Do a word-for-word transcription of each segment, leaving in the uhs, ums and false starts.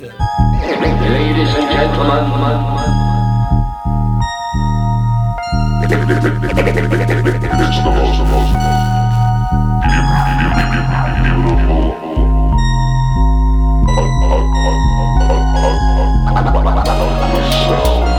Ladies and gentlemen, it's the most, most beautiful sound.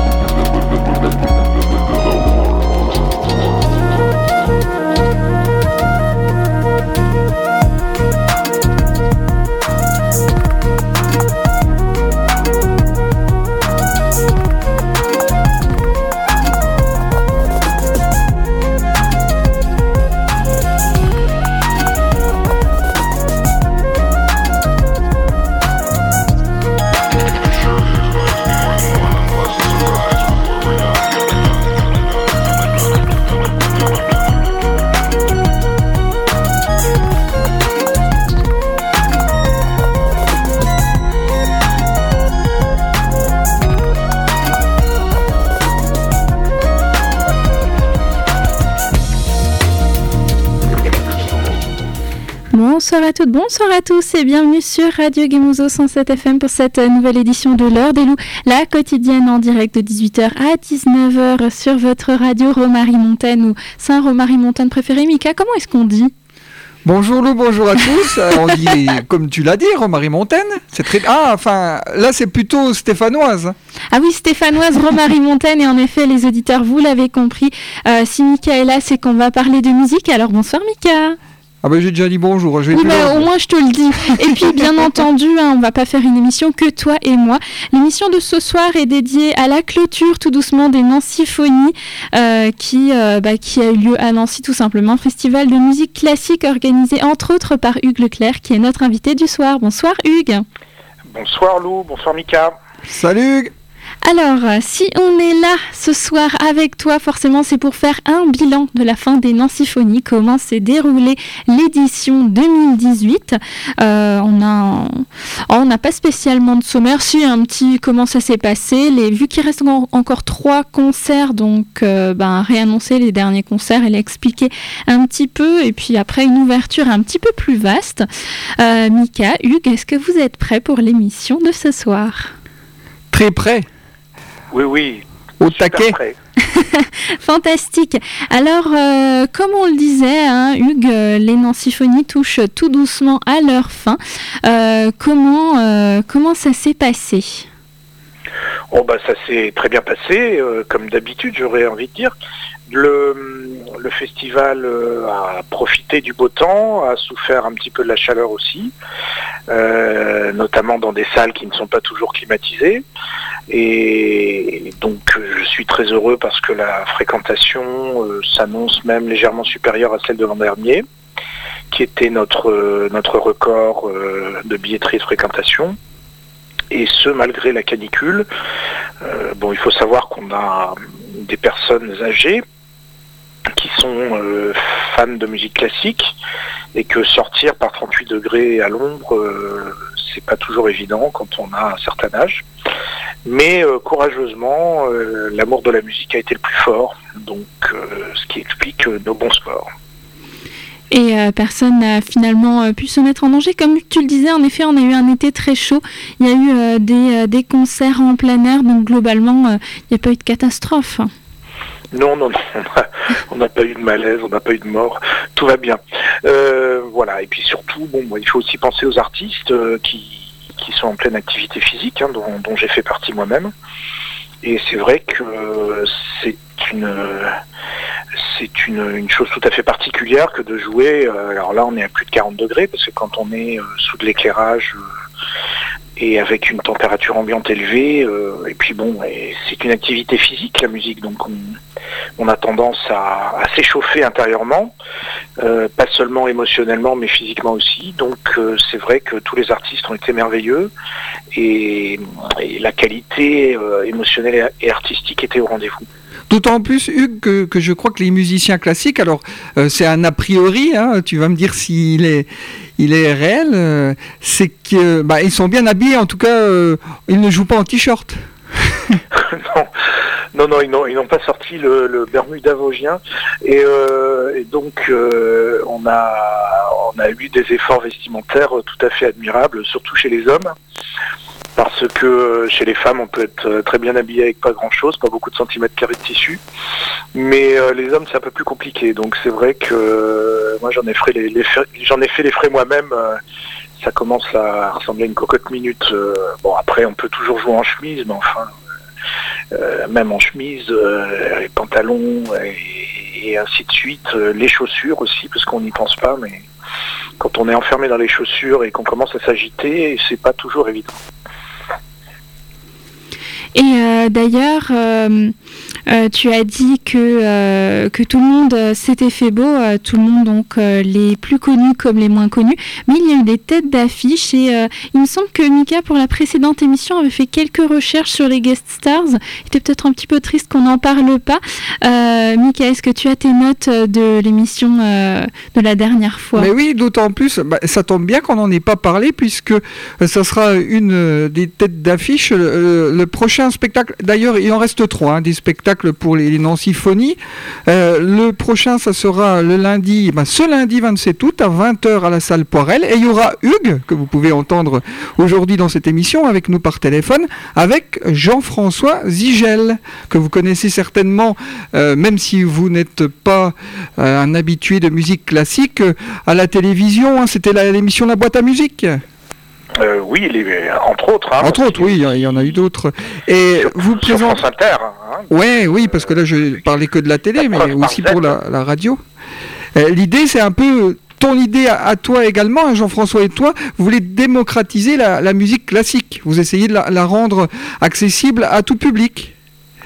Bonsoir à toutes, bonsoir à tous et bienvenue sur Radio Gemuzo cent sept F M pour cette nouvelle édition de l'heure des loups, la quotidienne en direct de dix-huit heures à dix-neuf heures sur votre radio Romary-Montagne ou Saint-Romary-Montagne préféré. Mika, comment est-ce qu'on dit ? Bonjour Lou, bonjour à tous. On dit, comme tu l'as dit, Romary-Montagne. C'est très... Ah, enfin, là c'est plutôt stéphanoise. Ah oui, stéphanoise, Romary-Montagne. Et en effet, les auditeurs, vous l'avez compris, euh, si Mika est là, c'est qu'on va parler de musique. Alors bonsoir Mika. Ah ben j'ai déjà dit bonjour. Je vais oui, bah, au moins je te le dis. Et puis bien entendu, hein, on va pas faire une émission que toi et moi. L'émission de ce soir est dédiée à la clôture tout doucement des Nancyphonies euh, qui, euh, bah, qui a eu lieu à Nancy tout simplement. Festival de musique classique organisé entre autres par Hugues Leclerc qui est notre invité du soir. Bonsoir Hugues. Bonsoir Lou, bonsoir Mika. Salut Hugues. Alors, si on est là ce soir avec toi, forcément, c'est pour faire un bilan de la fin des Nancyphonies, comment s'est déroulée l'édition deux mille dix-huit. Euh, on a, on n'a pas spécialement de sommaire, si un petit comment ça s'est passé. Les, vu qu'il reste en, encore trois concerts, donc euh, ben, réannoncer les derniers concerts et les expliquer un petit peu, et puis après une ouverture un petit peu plus vaste. Euh, Mika, Hugues, est-ce que vous êtes prêts pour l'émission de ce soir ? Très prêt. Oui, oui. Au taquet. Fantastique. Alors, euh, comme on le disait, hein, Hugues, euh, les Nancyphonies touchent tout doucement à leur fin. Euh, comment, euh, comment ça s'est passé ? Oh, bah, ça s'est très bien passé, euh, comme d'habitude, j'aurais envie de dire. Le, le festival euh, a profité du beau temps, a souffert un petit peu de la chaleur aussi, euh, notamment dans des salles qui ne sont pas toujours climatisées. Et donc je suis très heureux parce que la fréquentation euh, s'annonce même légèrement supérieure à celle de l'an dernier, qui était notre, euh, notre record euh, de billetterie et de fréquentation. Et ce, malgré la canicule. Euh, bon, il faut savoir qu'on a des personnes âgées qui sont euh, fans de musique classique et que sortir par trente-huit degrés à l'ombre, euh, c'est pas toujours évident quand on a un certain âge. Mais euh, courageusement, euh, l'amour de la musique a été le plus fort, donc euh, ce qui explique euh, nos bons scores. Et euh, personne n'a finalement euh, pu se mettre en danger. Comme tu le disais, en effet, on a eu un été très chaud. Il y a eu euh, des, euh, des concerts en plein air, donc globalement, euh, il n'y a pas eu de catastrophe. Non, non, non, on n'a pas eu de malaise, on n'a pas eu de mort, tout va bien. Euh, voilà, et puis surtout, bon, il faut aussi penser aux artistes euh, qui, qui sont en pleine activité physique, hein, dont, dont j'ai fait partie moi-même. Et c'est vrai que euh, c'est une c'est une, une chose tout à fait particulière que de jouer. Euh, alors là, on est à plus de quarante degrés, parce que quand on est euh, sous de l'éclairage... Euh, et avec une température ambiante élevée, euh, et puis bon, et c'est une activité physique la musique, donc on, on a tendance à, à s'échauffer intérieurement, euh, pas seulement émotionnellement mais physiquement aussi, donc euh, c'est vrai que tous les artistes ont été merveilleux, et, et la qualité euh, émotionnelle et artistique était au rendez-vous. D'autant plus, Hugues, que, que je crois que les musiciens classiques, alors euh, c'est un a priori, hein, tu vas me dire s'il est, il est réel, euh, c'est que bah, ils sont bien habillés, en tout cas, euh, ils ne jouent pas en t-shirt. non, Non, non, ils n'ont, ils n'ont pas sorti le, le Bermuda vosgien. Et, euh, et donc, euh, on a, on a eu des efforts vestimentaires tout à fait admirables, surtout chez les hommes. Parce que chez les femmes, on peut être très bien habillé avec pas grand-chose, pas beaucoup de centimètres carrés de tissu. Mais euh, les hommes, c'est un peu plus compliqué. Donc c'est vrai que euh, moi, j'en ai fait les, les frais, j'en ai fait les frais moi-même. Euh, ça commence à ressembler à une cocotte minute. Euh, bon, après, on peut toujours jouer en chemise, mais enfin, euh, même en chemise, euh, les pantalons et, et ainsi de suite. Euh, les chaussures aussi, parce qu'on n'y pense pas, mais quand on est enfermé dans les chaussures et qu'on commence à s'agiter, c'est pas toujours évident. Et euh, d'ailleurs, euh, euh, tu as dit que, euh, que tout le monde s'était fait beau, euh, tout le monde, donc euh, les plus connus comme les moins connus, mais il y a eu des têtes d'affiche et euh, il me semble que Mika, pour la précédente émission, avait fait quelques recherches sur les guest stars. Il était peut-être un petit peu triste qu'on n'en parle pas. Euh, Mika, est-ce que tu as tes notes de l'émission euh, de la dernière fois ? Mais oui, d'autant plus, bah, ça tombe bien qu'on n'en ait pas parlé puisque euh, ça sera une euh, des têtes d'affiche. Le, le prochain spectacle, d'ailleurs il en reste trois, hein, des spectacles pour les, les non-symphonies. Euh, le prochain, ça sera le lundi, ben, ce lundi vingt-sept août à vingt heures à la salle Poirel, et il y aura Hugues, que vous pouvez entendre aujourd'hui dans cette émission avec nous par téléphone, avec Jean-François Zigel, que vous connaissez certainement, euh, même si vous n'êtes pas euh, un habitué de musique classique, euh, à la télévision, hein, c'était la, l'émission La Boîte à Musique. Euh, oui, les, entre autres. Hein, entre autres, oui, il y en a eu d'autres. Et sur, vous sur présentez. France Inter. Hein, ouais, oui, parce que là, je parlais que de la télé, mais aussi pour la, la radio. Euh, l'idée, c'est un peu ton idée à, à toi également, hein, Jean-François et toi. Vous voulez démocratiser la, la musique classique. Vous essayez de la, la rendre accessible à tout public.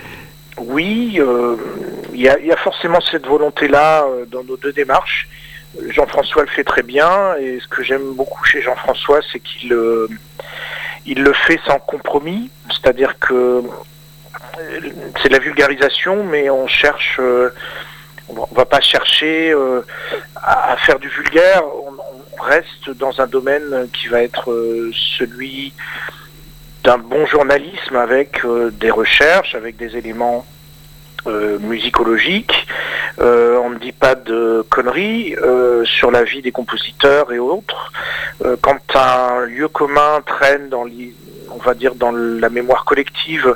Oui, il euh, y, y a forcément cette volonté-là euh, dans nos deux démarches. Jean-François le fait très bien, et ce que j'aime beaucoup chez Jean-François, c'est qu'il euh, il le fait sans compromis, c'est-à-dire que c'est de la vulgarisation, mais on cherche, euh, on va pas chercher euh, à, à faire du vulgaire, on, on reste dans un domaine qui va être euh, celui d'un bon journalisme avec euh, des recherches, avec des éléments Euh, musicologique, euh, on ne dit pas de conneries euh, sur la vie des compositeurs et autres. Euh, quand un lieu commun traîne dans, on va dire dans la mémoire collective,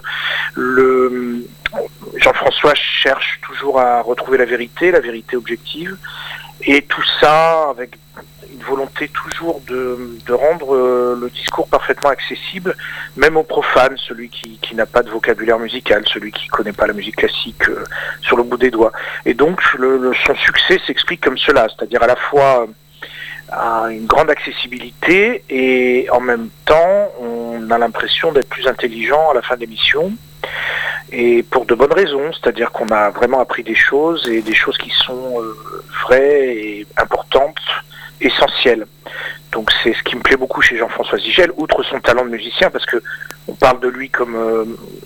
le Jean-François cherche toujours à retrouver la vérité, la vérité objective, et tout ça avec une volonté toujours de, de rendre euh, le discours parfaitement accessible, même aux profanes, celui qui, qui n'a pas de vocabulaire musical, celui qui ne connaît pas la musique classique euh, sur le bout des doigts. Et donc le, le, son succès s'explique comme cela, c'est-à-dire à la fois euh, une grande accessibilité et en même temps on a l'impression d'être plus intelligent à la fin de l'émission. Et pour de bonnes raisons, c'est-à-dire qu'on a vraiment appris des choses, et des choses qui sont euh, vraies et importantes, essentielles. Donc c'est ce qui me plaît beaucoup chez Jean-François Zigel, outre son talent de musicien, parce que on parle de lui comme euh,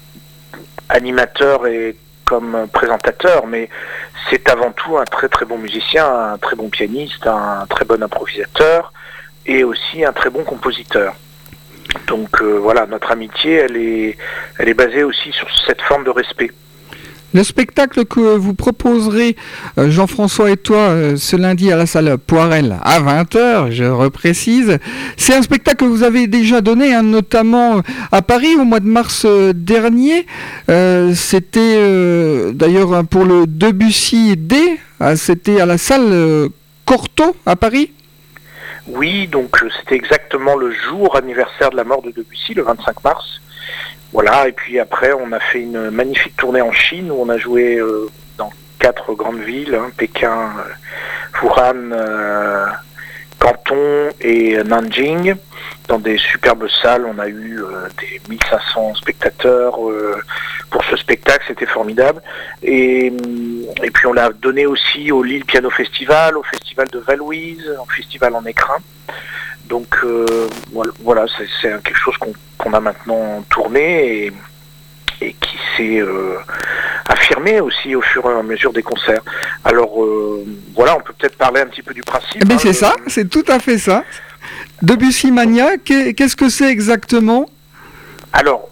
animateur et comme présentateur, mais c'est avant tout un très très bon musicien, un très bon pianiste, un très bon improvisateur, et aussi un très bon compositeur. Donc euh, voilà, notre amitié, elle est, elle est basée aussi sur cette forme de respect. Le spectacle que vous proposerez, euh, Jean-François et toi, euh, ce lundi à la salle Poirel à vingt heures, je reprécise, c'est un spectacle que vous avez déjà donné, hein, notamment à Paris au mois de mars euh, dernier. Euh, c'était euh, d'ailleurs pour le Debussy D, euh, c'était à la salle euh, Cortot à Paris. Oui, donc c'était exactement le jour anniversaire de la mort de Debussy, le vingt-cinq mars. Voilà, et puis après on a fait une magnifique tournée en Chine où on a joué euh, dans quatre grandes villes, hein, Pékin, euh, Wuhan, euh, Canton et Nanjing, dans des superbes salles. On a eu euh, des mille cinq cents spectateurs euh, pour ce spectacle, c'était formidable. Et, et puis on l'a donné aussi au Lille Piano Festival, au Festival de Valouise, au Festival en Écrin. Donc euh, voilà, c'est, c'est quelque chose qu'on, qu'on a maintenant tourné et, et qui s'est euh, affirmé aussi au fur et à mesure des concerts. Alors euh, voilà, on peut peut-être parler un petit peu du principe. Mais hein, c'est le... ça, c'est tout à fait ça. Debussy Mania, qu'est, qu'est-ce que c'est exactement ? Alors,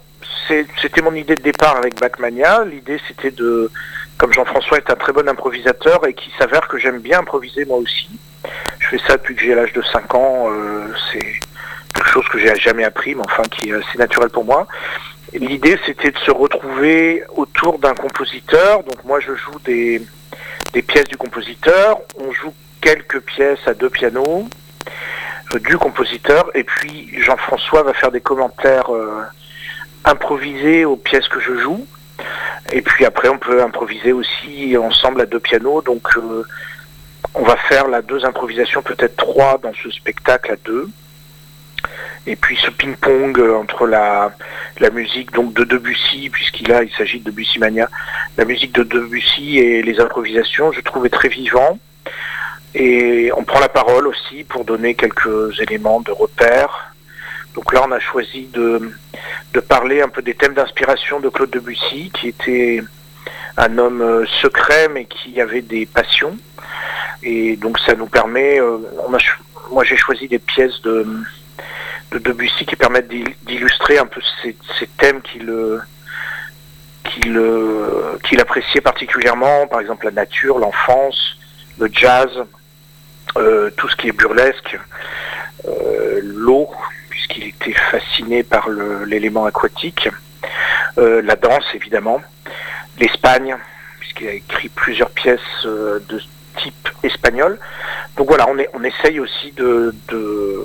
c'est, c'était mon idée de départ avec Bachmania. L'idée, c'était de, comme Jean-François est un très bon improvisateur et qu'il s'avère que j'aime bien improviser moi aussi. Je fais ça depuis que j'ai l'âge de cinq ans. Euh, c'est quelque chose que j'ai jamais appris, mais enfin qui est assez naturel pour moi. L'idée, c'était de se retrouver autour d'un compositeur. Donc moi, je joue des, des pièces du compositeur. On joue quelques pièces à deux pianos euh, du compositeur. Et puis, Jean-François va faire des commentaires euh, improvisés aux pièces que je joue. Et puis après, on peut improviser aussi ensemble à deux pianos. Donc, euh, on va faire là deux improvisations, peut-être trois dans ce spectacle à deux. Et puis ce ping-pong entre la, la musique donc de Debussy, puisqu'il a, il s'agit de Debussy Mania, la musique de Debussy et les improvisations, je trouvais très vivant. Et on prend la parole aussi pour donner quelques éléments de repère. Donc là, on a choisi de, de parler un peu des thèmes d'inspiration de Claude Debussy, qui était un homme secret, mais qui avait des passions. Et donc ça nous permet, euh, on a, moi j'ai choisi des pièces de... de Debussy qui permettent d'illustrer un peu ces, ces thèmes qu'il, qu'il, qu'il appréciait particulièrement, par exemple la nature, l'enfance, le jazz, euh, tout ce qui est burlesque, euh, l'eau, puisqu'il était fasciné par le, l'élément aquatique, euh, la danse évidemment, l'Espagne, puisqu'il a écrit plusieurs pièces euh, de type espagnol. Donc voilà, on, est, on essaye aussi de... de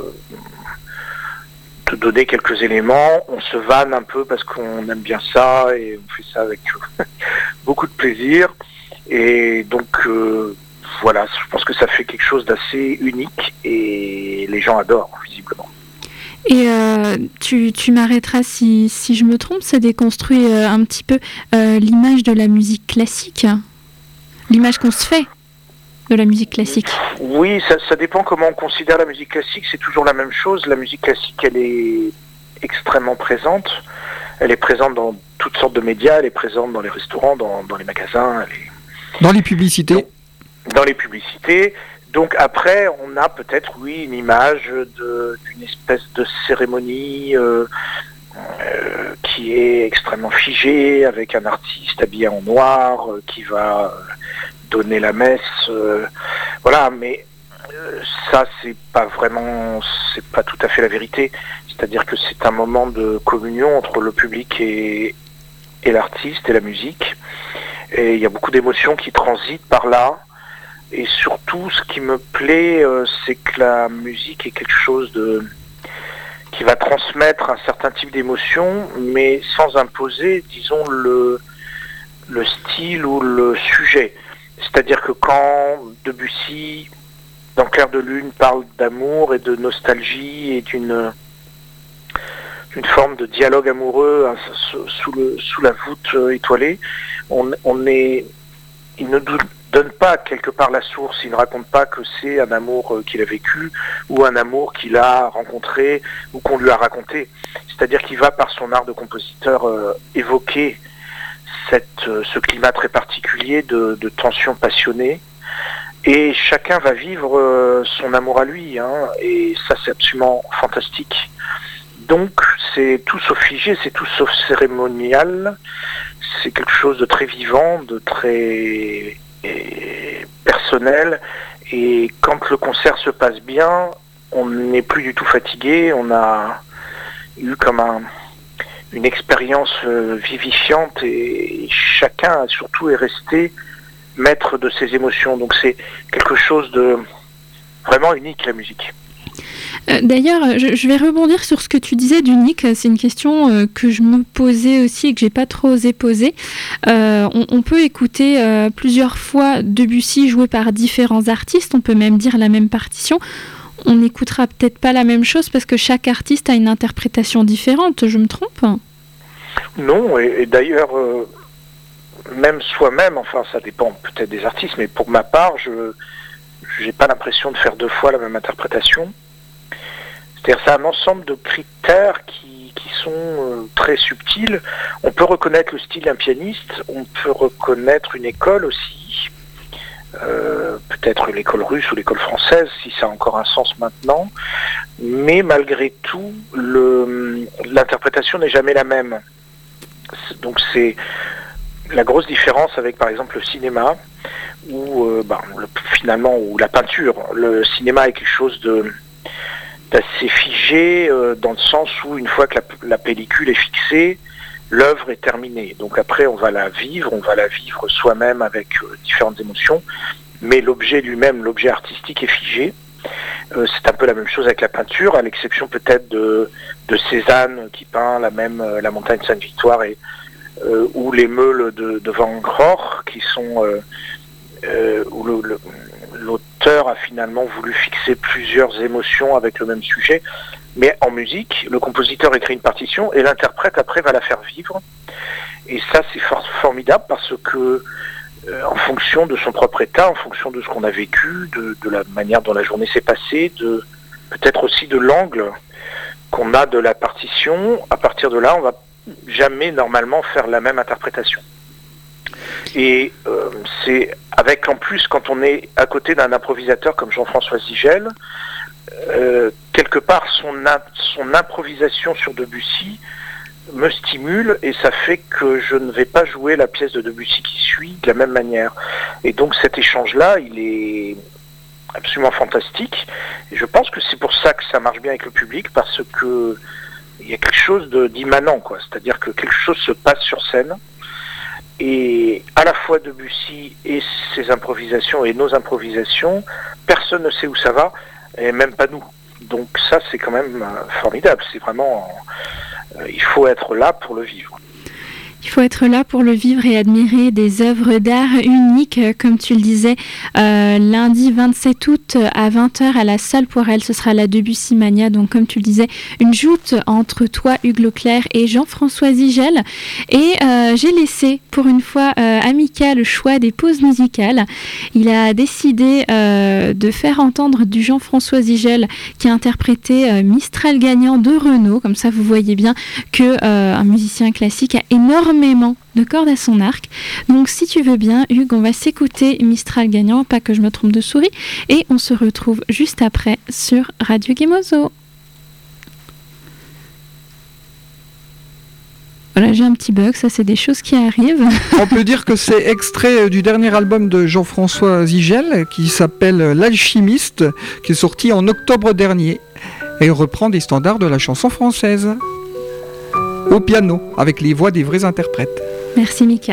de donner quelques éléments, on se vanne un peu parce qu'on aime bien ça et on fait ça avec beaucoup de plaisir et donc euh, voilà, je pense que ça fait quelque chose d'assez unique et les gens adorent visiblement. Et euh, tu, tu m'arrêteras si, si je me trompe, ça déconstruit euh, un petit peu euh, l'image de la musique classique, l'image qu'on se fait de la musique classique. Oui, ça, ça dépend comment on considère la musique classique, c'est toujours la même chose. La musique classique, elle est extrêmement présente. Elle est présente dans toutes sortes de médias, elle est présente dans les restaurants, dans, dans les magasins. Elle est... Dans les publicités. Dans, dans les publicités. Donc après, on a peut-être, oui, une image de, d'une espèce de cérémonie euh, euh, qui est extrêmement figée, avec un artiste habillé en noir euh, qui va... Euh, donner la messe, euh, voilà, mais euh, ça c'est pas vraiment, c'est pas tout à fait la vérité. C'est-à-dire que c'est un moment de communion entre le public et, et l'artiste et la musique. Et il y a beaucoup d'émotions qui transitent par là. Et surtout, ce qui me plaît, euh, c'est que la musique est quelque chose de qui va transmettre un certain type d'émotion, mais sans imposer, disons, le le style ou le sujet. C'est-à-dire que quand Debussy, dans Clair de Lune, parle d'amour et de nostalgie et d'une, d'une forme de dialogue amoureux hein, sous, le, sous la voûte étoilée, on, on est, il ne donne pas quelque part la source, il ne raconte pas que c'est un amour qu'il a vécu ou un amour qu'il a rencontré ou qu'on lui a raconté. C'est-à-dire qu'il va, par son art de compositeur, euh, évoquer Cette, ce climat très particulier de, de tension passionnée et chacun va vivre euh, son amour à lui hein, et ça c'est absolument fantastique. Donc c'est tout sauf figé, c'est tout sauf cérémonial, c'est quelque chose de très vivant, de très et, personnel et quand le concert se passe bien, on n'est plus du tout fatigué, on a eu comme un une expérience euh, vivifiante et chacun surtout est resté maître de ses émotions. Donc c'est quelque chose de vraiment unique, la musique. Euh, d'ailleurs, je, je vais rebondir sur ce que tu disais d'unique. C'est une question euh, que je me posais aussi et que j'ai pas trop osé poser. Euh, on, on peut écouter euh, plusieurs fois Debussy joué par différents artistes. On peut même dire la même partition. On n'écoutera peut-être pas la même chose parce que chaque artiste a une interprétation différente, je me trompe ? Non, et, et d'ailleurs, euh, même soi-même, enfin ça dépend peut-être des artistes, mais pour ma part, je n'ai pas l'impression de faire deux fois la même interprétation. C'est-à-dire c'est un ensemble de critères qui, qui sont euh, très subtils. On peut reconnaître le style d'un pianiste, on peut reconnaître une école aussi. Euh, peut-être l'école russe ou l'école française, si ça a encore un sens maintenant, mais malgré tout, le, l'interprétation n'est jamais la même. Donc c'est la grosse différence avec par exemple le cinéma, ou euh, ben, le, finalement, ou la peinture. Le cinéma est quelque chose de d'assez figé euh, dans le sens où une fois que la, la pellicule est fixée, l'œuvre est terminée. Donc après on va la vivre, on va la vivre soi-même avec euh, différentes émotions, mais l'objet lui-même, l'objet artistique est figé. Euh, c'est un peu la même chose avec la peinture, à l'exception peut-être de, de Cézanne qui peint la même euh, la montagne Sainte-Victoire, et euh, ou les meules de, de Van Gogh, qui sont euh, euh, où le, le, l'auteur a finalement voulu fixer plusieurs émotions avec le même sujet. Mais en musique, le compositeur écrit une partition et l'interprète après va la faire vivre. Et ça, c'est for- formidable parce que euh, en fonction de son propre état, en fonction de ce qu'on a vécu, de, de la manière dont la journée s'est passée, de peut-être aussi de l'angle qu'on a de la partition, à partir de là, on va jamais normalement faire la même interprétation. Et euh, c'est avec en plus quand on est à côté d'un improvisateur comme Jean-François Zigel, euh, quelque part son, in- son improvisation sur Debussy me stimule et ça fait que je ne vais pas jouer la pièce de Debussy qui suit de la même manière. Et donc cet échange-là, il est absolument fantastique. Et je pense que c'est pour ça que ça marche bien avec le public, parce que il y a quelque chose de, d'immanent, quoi. C'est-à-dire que quelque chose se passe sur scène. Et à la fois Debussy et ses improvisations et nos improvisations, personne ne sait où ça va, et même pas nous. Donc ça, c'est quand même formidable. C'est vraiment, euh, il faut être là pour le vivre. Il faut être là pour le vivre et admirer des œuvres d'art uniques, comme tu le disais, euh, lundi vingt-sept août à vingt heures à la Salle Poirel, ce sera la Debussy Mania. Donc comme tu le disais, une joute entre toi, Hugues Leclerc, et Jean-François Zigel. Et euh, j'ai laissé pour une fois euh, à Mika le choix des pauses musicales. Il a décidé euh, de faire entendre du Jean-François Zigel qui a interprété euh, Mistral gagnant de Renaud. Comme ça, vous voyez bien que euh, un musicien classique a énormément énormément de cordes à son arc. Donc si tu veux bien, Hugues, on va s'écouter Mistral gagnant, pas que je me trompe de souris, et on se retrouve juste après sur Radio Gemozo. Voilà, j'ai un petit bug, ça c'est des choses qui arrivent. On peut dire que c'est extrait du dernier album de Jean-François Zigel qui s'appelle L'Alchimiste, qui est sorti en octobre dernier et reprend des standards de la chanson française. Au piano, avec les voix des vrais interprètes. Merci Mika.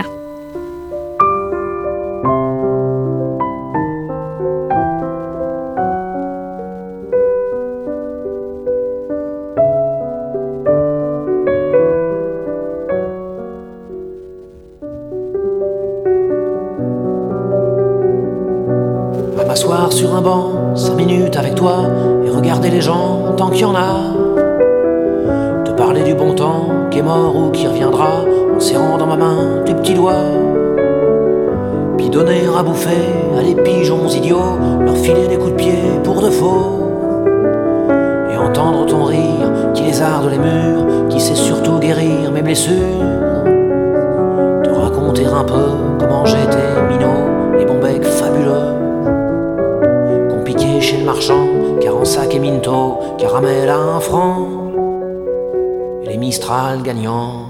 À m'asseoir sur un banc, cinq minutes avec toi, et regarder les gens tant qu'il y en a. Parler du bon temps qui est mort ou qui reviendra, en serrant dans ma main tes petits doigts. Puis donner à bouffer à des pigeons idiots, leur filer des coups de pied pour de faux. Et entendre ton rire qui lézarde les murs, qui sait surtout guérir mes blessures. Te raconter un peu comment j'étais minot, les bons becs fabuleux qu'on piquait chez le marchand, quarante-sac et minto, caramel à un franc. Les Mistral gagnants.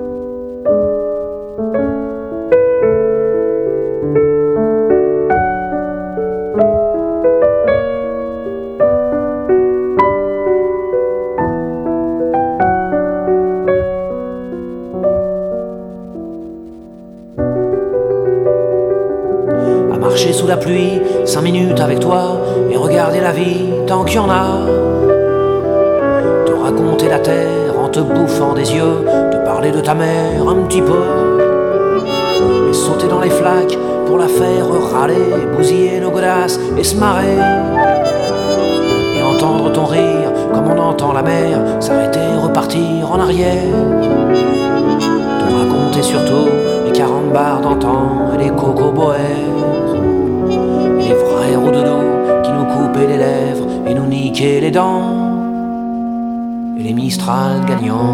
À marcher sous la pluie, cinq minutes avec toi, et regarder la vie tant qu'il y en a. Te raconter la terre en te bouffant des yeux, te parler de ta mère un petit peu, et sauter dans les flaques pour la faire râler, bousiller nos godasses et se marrer, et entendre ton rire comme on entend la mer s'arrêter, repartir en arrière. Te raconter surtout les quarante bars d'antan et les cocoboères, et les vrais roudoudous qui nous coupaient les lèvres et nous niquaient les dents. Et les Mistral gagnants.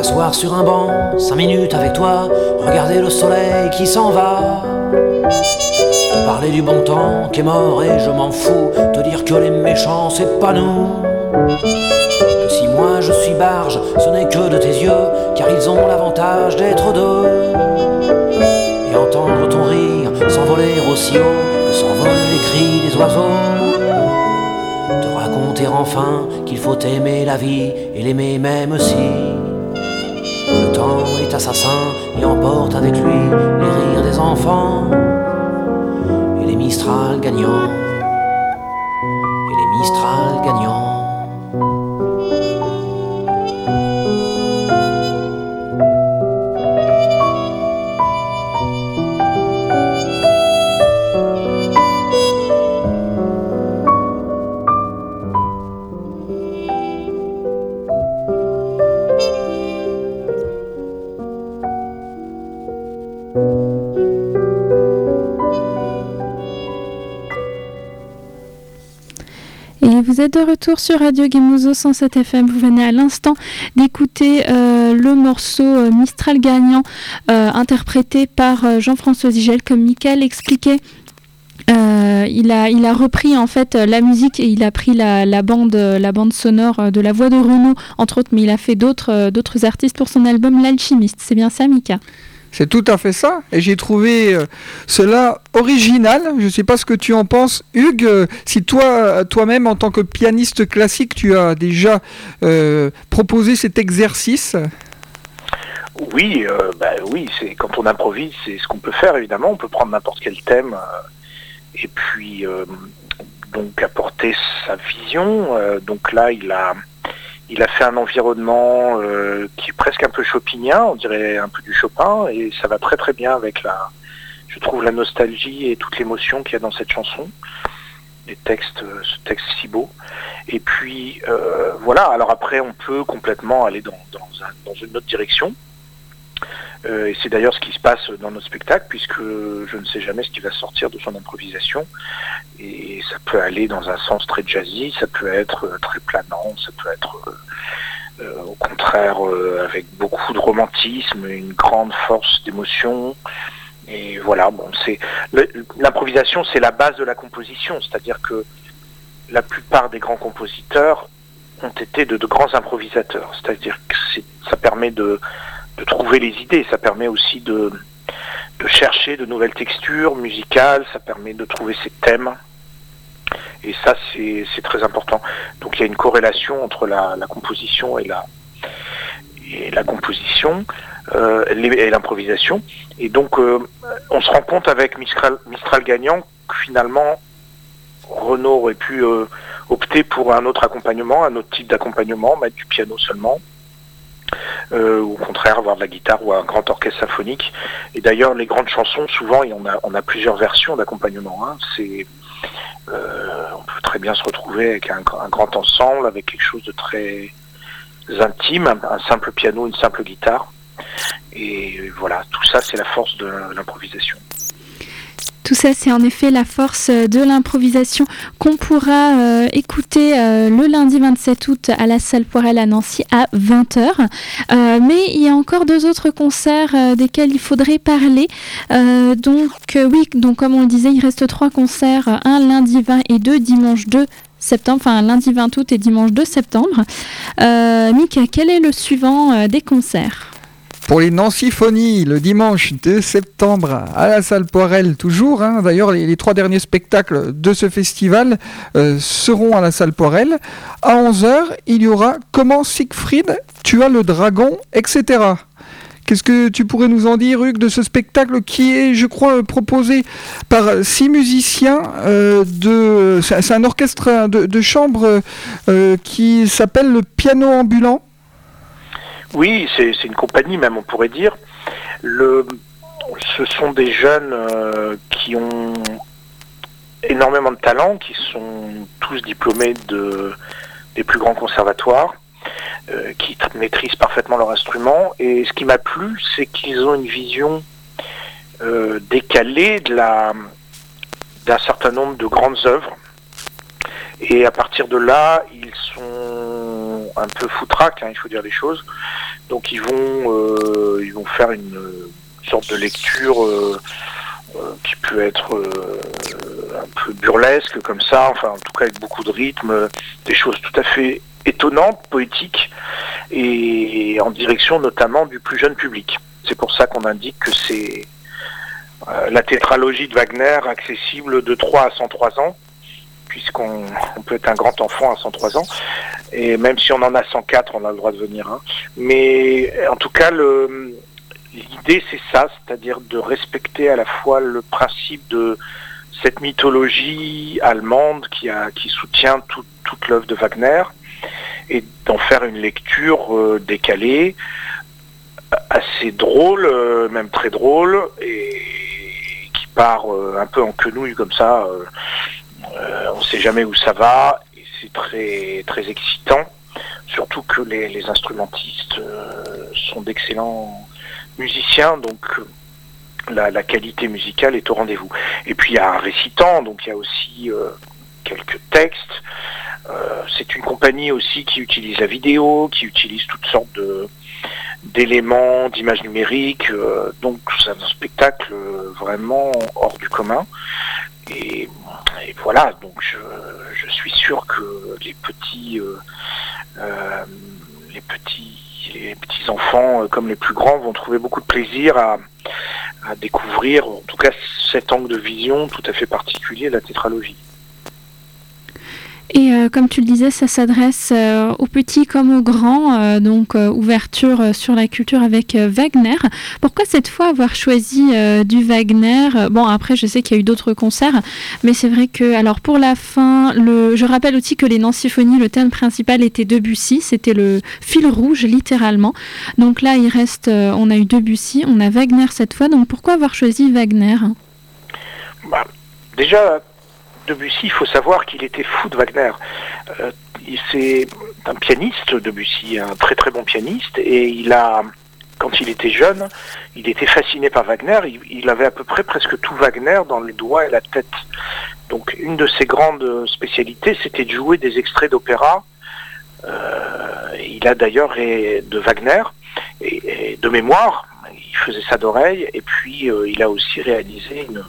m'asseoir sur un banc, cinq minutes avec toi, regarder le soleil qui s'en va, te parler du bon temps qui est mort et je m'en fous, te dire que les méchants c'est pas nous, que si moi je suis barge, ce n'est que de tes yeux, car ils ont l'avantage d'être deux, et entendre ton rire s'envoler aussi haut que s'envolent les cris des oiseaux, te raconter enfin qu'il faut aimer la vie et l'aimer même si le temps est assassin et emporte avec lui les rires des enfants et les Mistral gagnants et les Mistral gagnants. Vous êtes de retour sur Radio Gemuzo cent sept F M. Vous venez à l'instant d'écouter euh, le morceau euh, Mistral gagnant euh, interprété par euh, Jean-François Zigel, comme Michael expliquait. Euh, il a il a repris en fait la musique et il a pris la, la bande la bande sonore de La Voix de Renaud entre autres, mais il a fait d'autres euh, d'autres artistes pour son album L'Alchimiste. C'est bien ça, Mika? C'est tout à fait ça, et j'ai trouvé euh, cela original. Je ne sais pas ce que tu en penses, Hugues. Euh, si toi, toi-même, en tant que pianiste classique, tu as déjà euh, proposé cet exercice. Oui, euh, bah, oui, c'est quand on improvise, c'est ce qu'on peut faire évidemment. On peut prendre n'importe quel thème euh, et puis euh, donc apporter sa vision. Euh, donc là, il a Il a fait un environnement euh, qui est presque un peu chopinien, on dirait un peu du Chopin, et ça va très très bien avec la, je trouve, la nostalgie et toute l'émotion qu'il y a dans cette chanson, les textes, ce texte si beau. Et puis euh, voilà. Alors après, on peut complètement aller dans, dans, un, dans une autre direction. Euh, et c'est d'ailleurs ce qui se passe dans notre spectacle, puisque je ne sais jamais ce qui va sortir de son improvisation. Et ça peut aller dans un sens très jazzy, ça peut être très planant, ça peut être euh, euh, au contraire euh, avec beaucoup de romantisme, une grande force d'émotion. Et voilà, bon, c'est le, l'improvisation, c'est la base de la composition, c'est-à-dire que la plupart des grands compositeurs ont été de, de grands improvisateurs, c'est-à-dire que c'est, ça permet de de trouver les idées, ça permet aussi de, de chercher de nouvelles textures musicales, ça permet de trouver ses thèmes, et ça c'est, c'est très important. Donc il y a une corrélation entre la, la composition et la, et la composition euh, et l'improvisation, et donc euh, on se rend compte avec Mistral, Mistral gagnant que finalement Renaud aurait pu euh, opter pour un autre accompagnement, un autre type d'accompagnement, mettre du piano seulement, Euh, ou au contraire avoir de la guitare ou un grand orchestre symphonique. Et d'ailleurs les grandes chansons, souvent on a, on a plusieurs versions d'accompagnement, hein. C'est, euh, on peut très bien se retrouver avec un, un grand ensemble, avec quelque chose de très intime, un, un simple piano, une simple guitare, et voilà, tout ça c'est la force de l'improvisation. Tout ça, c'est en effet la force de l'improvisation qu'on pourra euh, écouter euh, le lundi vingt-sept août à la salle Poirel à Nancy à vingt heures. Euh, mais il y a encore deux autres concerts euh, desquels il faudrait parler. Euh, donc euh, oui, donc comme on le disait, il reste trois concerts, un lundi vingt et deux dimanche deux septembre, enfin lundi vingt août et dimanche deux septembre. Euh, Mika, quel est le suivant euh, des concerts ? Pour les Nancyphonies, le dimanche deux septembre à la salle Poirel, toujours. Hein. D'ailleurs, les, les trois derniers spectacles de ce festival euh, seront à la salle Poirel. À onze heures, il y aura Comment Siegfried tua le dragon, et cetera. Qu'est-ce que tu pourrais nous en dire, Hugues, de ce spectacle qui est, je crois, proposé par six musiciens euh, de... C'est un orchestre de, de chambre euh, qui s'appelle le Piano Ambulant. Oui, c'est, c'est une compagnie même, on pourrait dire. Le, ce sont des jeunes euh, qui ont énormément de talent, qui sont tous diplômés de, des plus grands conservatoires, euh, qui t- maîtrisent parfaitement leur instrument. Et ce qui m'a plu, c'est qu'ils ont une vision euh, décalée de la, d'un certain nombre de grandes œuvres. Et à partir de là, ils sont un peu foutraques, hein, il faut dire les choses, Donc ils vont, euh, ils vont faire une, une sorte de lecture euh, euh, qui peut être euh, un peu burlesque comme ça, enfin en tout cas avec beaucoup de rythme, des choses tout à fait étonnantes, poétiques, et en direction notamment du plus jeune public. C'est pour ça qu'on indique que c'est euh, la tétralogie de Wagner accessible de trois à cent trois ans, puisqu'on on peut être un grand enfant à cent trois ans, et même si on en a cent quatre, on a le droit de venir. Hein. Mais en tout cas, le, l'idée c'est ça, c'est-à-dire de respecter à la fois le principe de cette mythologie allemande qui, a, qui soutient tout, toute l'œuvre de Wagner, et d'en faire une lecture euh, décalée, assez drôle, euh, même très drôle, et qui part euh, un peu en quenouille comme ça. Euh, euh, on ne sait jamais où ça va, et c'est très très excitant, surtout que les, les instrumentistes euh, sont d'excellents musiciens, donc euh, la, la qualité musicale est au rendez-vous. Et puis il y a un récitant, donc il y a aussi euh, quelques textes. Euh, c'est une compagnie aussi qui utilise la vidéo, qui utilise toutes sortes de, d'éléments, d'images numériques. Euh, donc c'est un spectacle vraiment hors du commun. Et, et voilà, donc je, je suis sûr que les petits, euh, euh, les petits, les petits enfants euh, comme les plus grands vont trouver beaucoup de plaisir à, à découvrir, en tout cas cet angle de vision tout à fait particulier de la tétralogie. Et euh, comme tu le disais, ça s'adresse euh, aux petits comme aux grands, euh, donc euh, ouverture euh, sur la culture avec euh, Wagner. Pourquoi cette fois avoir choisi euh, du Wagner ? Bon, après, je sais qu'il y a eu d'autres concerts, mais c'est vrai que, alors pour la fin, le, je rappelle aussi que les Nancyphonies, le thème principal était Debussy, c'était le fil rouge, littéralement. Donc là, il reste, euh, on a eu Debussy, on a Wagner cette fois, donc pourquoi avoir choisi Wagner ? Bah, déjà, Debussy, il faut savoir qu'il était fou de Wagner. Euh, c'est un pianiste, Debussy, un très très bon pianiste, et il a, quand il était jeune, il était fasciné par Wagner. Il, il avait à peu près presque tout Wagner dans les doigts et la tête. Donc une de ses grandes spécialités, c'était de jouer des extraits d'opéra. Euh, il a d'ailleurs de Wagner et, et de mémoire. Il faisait ça d'oreille, et puis euh, il a aussi réalisé une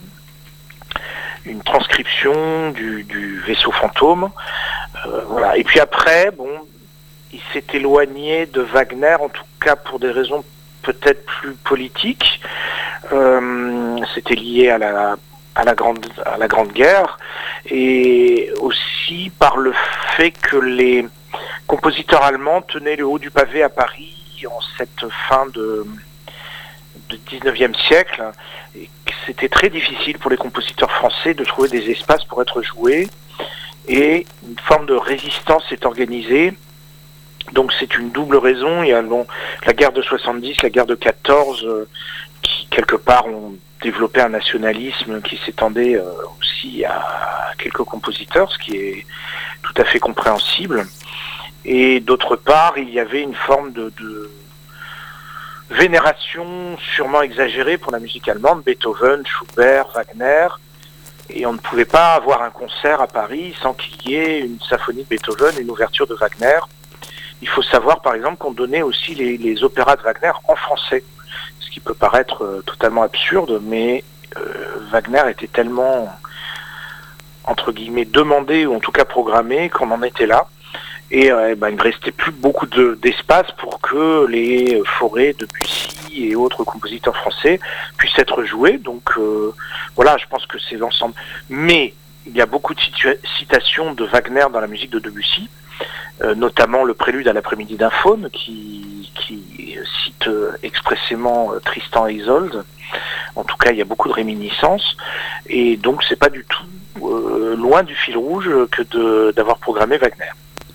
une transcription du, du vaisseau fantôme, euh, voilà. Et puis après, bon, il s'est éloigné de Wagner, en tout cas pour des raisons peut-être plus politiques. Euh, c'était lié à la à la grande à la Grande Guerre, et aussi par le fait que les compositeurs allemands tenaient le haut du pavé à Paris en cette fin de du dix-neuvième siècle, et c'était très difficile pour les compositeurs français de trouver des espaces pour être joués, et une forme de résistance s'est organisée. Donc c'est une double raison. Il y a bon, la guerre de soixante-dix, la guerre de quatorze, euh, qui quelque part ont développé un nationalisme qui s'étendait euh, aussi à quelques compositeurs, ce qui est tout à fait compréhensible. Et d'autre part, il y avait une forme de, de vénération sûrement exagérée pour la musique allemande, Beethoven, Schubert, Wagner, et on ne pouvait pas avoir un concert à Paris sans qu'il y ait une symphonie de Beethoven, une ouverture de Wagner. Il faut savoir par exemple qu'on donnait aussi les, les opéras de Wagner en français, ce qui peut paraître euh, totalement absurde, mais euh, Wagner était tellement, entre guillemets, demandé, ou en tout cas programmé, qu'on en était là. Et euh, ben, il ne restait plus beaucoup de, d'espace pour que les Fauré, Debussy et autres compositeurs français puissent être joués. Donc euh, voilà, je pense que c'est l'ensemble. Mais il y a beaucoup de situa- citations de Wagner dans la musique de Debussy, euh, notamment le prélude à l'après-midi d'un faune qui, qui cite euh, expressément euh, Tristan et Isolde. En tout cas, il y a beaucoup de réminiscences. Et donc, c'est pas du tout euh, loin du fil rouge que de, d'avoir programmé Wagner.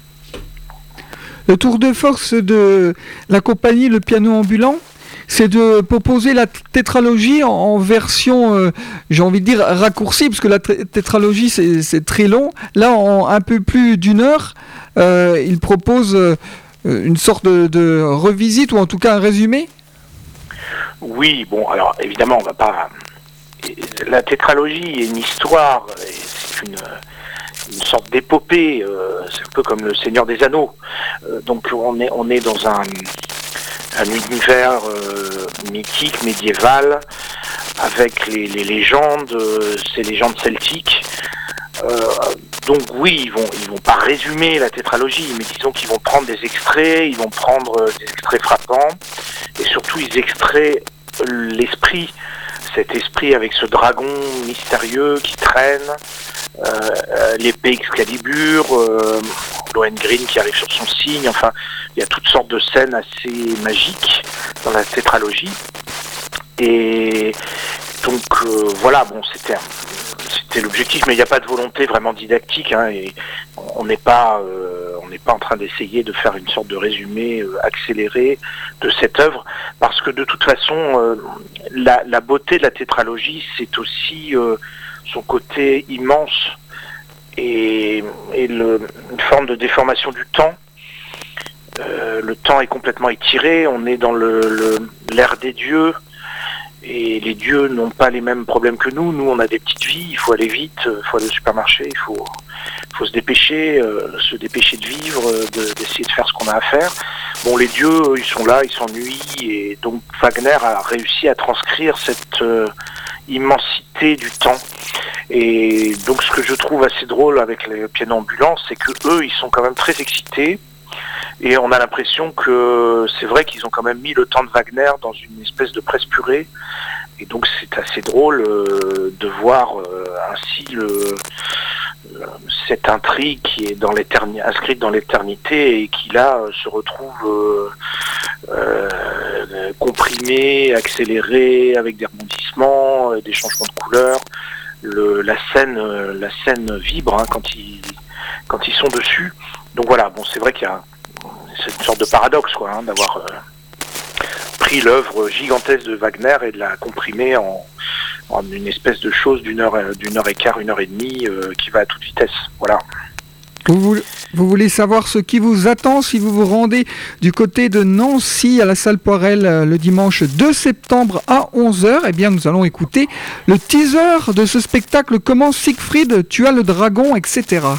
Le tour de force de la compagnie Le Piano Ambulant, c'est de proposer la tétralogie en, en version, euh, j'ai envie de dire, raccourcie, parce que la t- tétralogie, c'est, c'est très long. Là, en un peu plus d'une heure, euh, il propose euh, une sorte de, de revisite, ou en tout cas un résumé. Oui, bon, alors évidemment, on va pas... La tétralogie est une histoire, c'est une... une sorte d'épopée, euh, c'est un peu comme le Seigneur des Anneaux. Euh, donc on est on est dans un un univers euh, mythique, médiéval, avec les, les légendes, euh, ces légendes celtiques. Euh, donc oui, ils vont ils vont pas résumer la tétralogie, mais disons qu'ils vont prendre des extraits, ils vont prendre euh, des extraits frappants, et surtout ils extraient l'esprit, cet esprit avec ce dragon mystérieux qui traîne, euh, euh, l'épée Excalibur, euh, Lohengrin qui arrive sur son signe, enfin il y a toutes sortes de scènes assez magiques dans la tétralogie. Et donc euh, voilà, bon c'était c'était l'objectif, mais il n'y a pas de volonté vraiment didactique, hein, et on n'est pas euh, on n'est pas en train d'essayer de faire une sorte de résumé euh, accéléré de cette œuvre, parce que de toute façon euh, la, la beauté de la tétralogie, c'est aussi euh, son côté immense et, et le, une forme de déformation du temps. Euh, le temps est complètement étiré, on est dans le, le, l'ère des dieux. Et les dieux n'ont pas les mêmes problèmes que nous. Nous, on a des petites vies, il faut aller vite, il faut aller au supermarché, il faut, faut se dépêcher, euh, se dépêcher de vivre, de, d'essayer de faire ce qu'on a à faire. Bon, les dieux, ils sont là, ils s'ennuient, et donc Wagner a réussi à transcrire cette euh, immensité du temps. Et donc, ce que je trouve assez drôle avec les pianos ambulants, c'est que eux, ils sont quand même très excités. Et on a l'impression que c'est vrai qu'ils ont quand même mis le temps de Wagner dans une espèce de presse purée. Et donc c'est assez drôle euh, de voir euh, ainsi le, le, cette intrigue qui est dans l'éternité, inscrite dans l'éternité et qui là euh, se retrouve euh, euh, comprimée, accélérée, avec des rebondissements, euh, des changements de couleurs. Le, la scène, euh, la scène vibre hein, quand ils quand ils sont dessus. Donc voilà, bon c'est vrai qu'il y a c'est une sorte de paradoxe, quoi, hein, d'avoir euh, pris l'œuvre gigantesque de Wagner et de la comprimer en, en une espèce de chose d'une heure, d'une heure et quart, une heure et demie, euh, qui va à toute vitesse. Voilà. Vous voulez, vous voulez savoir ce qui vous attend si vous vous rendez du côté de Nancy à la salle Poirel le dimanche deux septembre à onze heures. Eh bien, nous allons écouter le teaser de ce spectacle. Comment Siegfried tua le dragon, et cetera.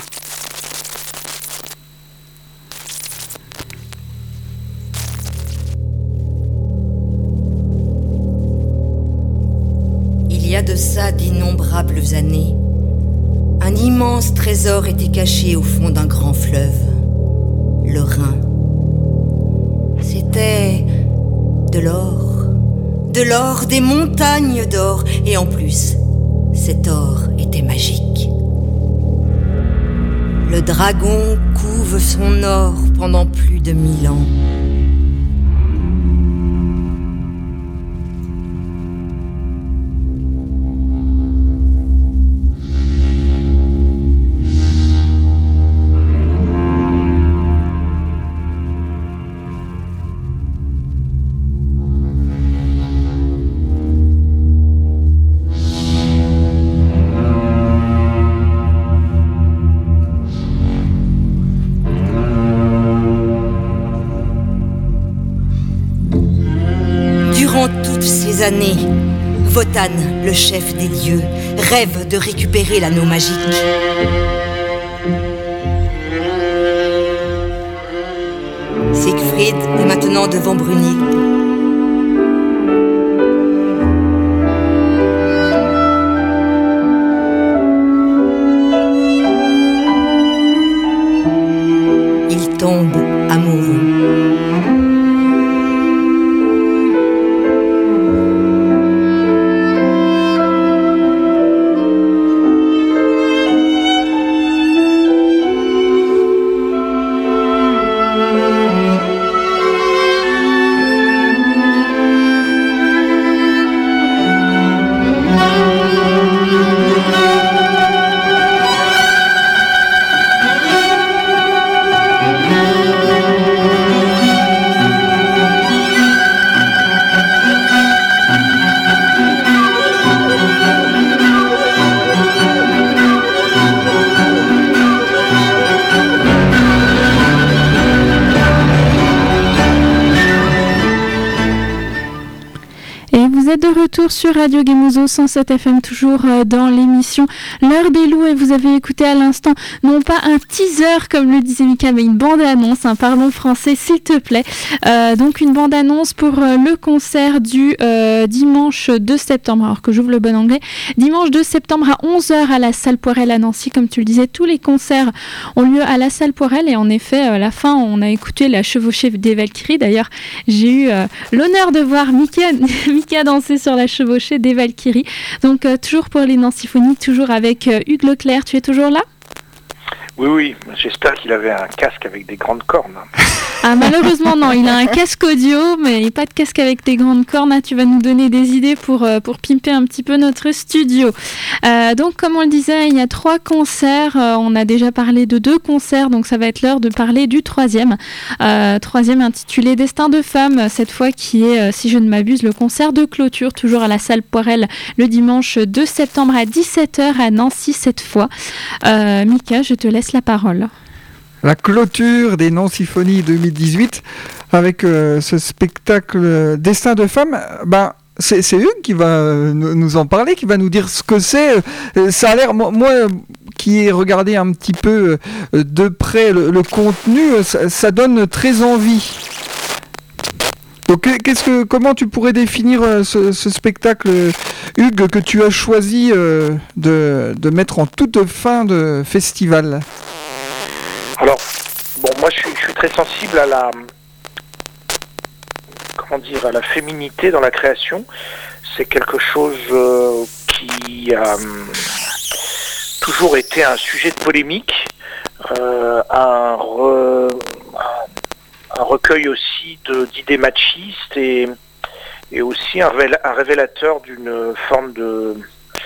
Il y a de ça d'innombrables années, un immense trésor était caché au fond d'un grand fleuve, le Rhin. C'était de l'or, de l'or, des montagnes d'or, et en plus, cet or était magique. Le dragon couve son or pendant plus de mille ans. Années, Wotan, le chef des dieux, rêve de récupérer l'anneau magique. Siegfried est maintenant devant Brunhilde. Il tombe amoureux. êtes de retour sur Radio Gemuzo cent sept F M, toujours euh, dans l'émission L'heure des loups, et vous avez écouté à l'instant, non pas un teaser comme le disait Mika, mais une bande-annonce, hein, parlons français s'il te plaît. Euh, donc une bande-annonce pour euh, le concert du euh, dimanche deux septembre, alors que j'ouvre le bon anglais, dimanche deux septembre à onze heures à la salle Poirel à Nancy. Comme tu le disais, tous les concerts ont lieu à la salle Poirel, et en effet, à la fin, on a écouté la chevauchée des Valkyries. D'ailleurs, j'ai eu euh, l'honneur de voir Mika, Mika danser sur la chevauchée des Valkyries. Donc euh, toujours pour les Nancyphonies, toujours avec euh, Hugues Leclerc. Tu es toujours là ? Oui, oui, j'espère qu'il avait un casque avec des grandes cornes. Ah, malheureusement, non, il a un casque audio, mais pas de casque avec des grandes cornes. Ah, tu vas nous donner des idées pour, euh, pour pimper un petit peu notre studio. Euh, donc, comme on le disait, il y a trois concerts. Euh, on a déjà parlé de deux concerts, donc ça va être l'heure de parler du troisième. Euh, troisième intitulé Destin de femme, cette fois qui est, euh, si je ne m'abuse, le concert de clôture, toujours à la salle Poirel, le dimanche deux septembre à dix-sept heures à Nancy cette fois. Euh, Mika, je te laisse la parole. La clôture des Nancyphonies deux mille dix-huit avec euh, ce spectacle Destin de femme, ben, c'est, c'est Hugues qui va euh, nous en parler, qui va nous dire ce que c'est. Euh, ça a l'air, moi, moi qui ai regardé un petit peu euh, de près le, le contenu, ça, ça donne très envie. Donc, qu'est-ce que, comment tu pourrais définir euh, ce, ce spectacle, Hugues, que tu as choisi euh, de, de mettre en toute fin de festival ? Alors, bon, moi je suis, je suis très sensible à la, comment dire, à la féminité dans la création. C'est quelque chose euh, qui a euh, toujours été un sujet de polémique, euh, un, re, un, un recueil aussi de, d'idées machistes et, et aussi un, révéla, un révélateur d'une forme de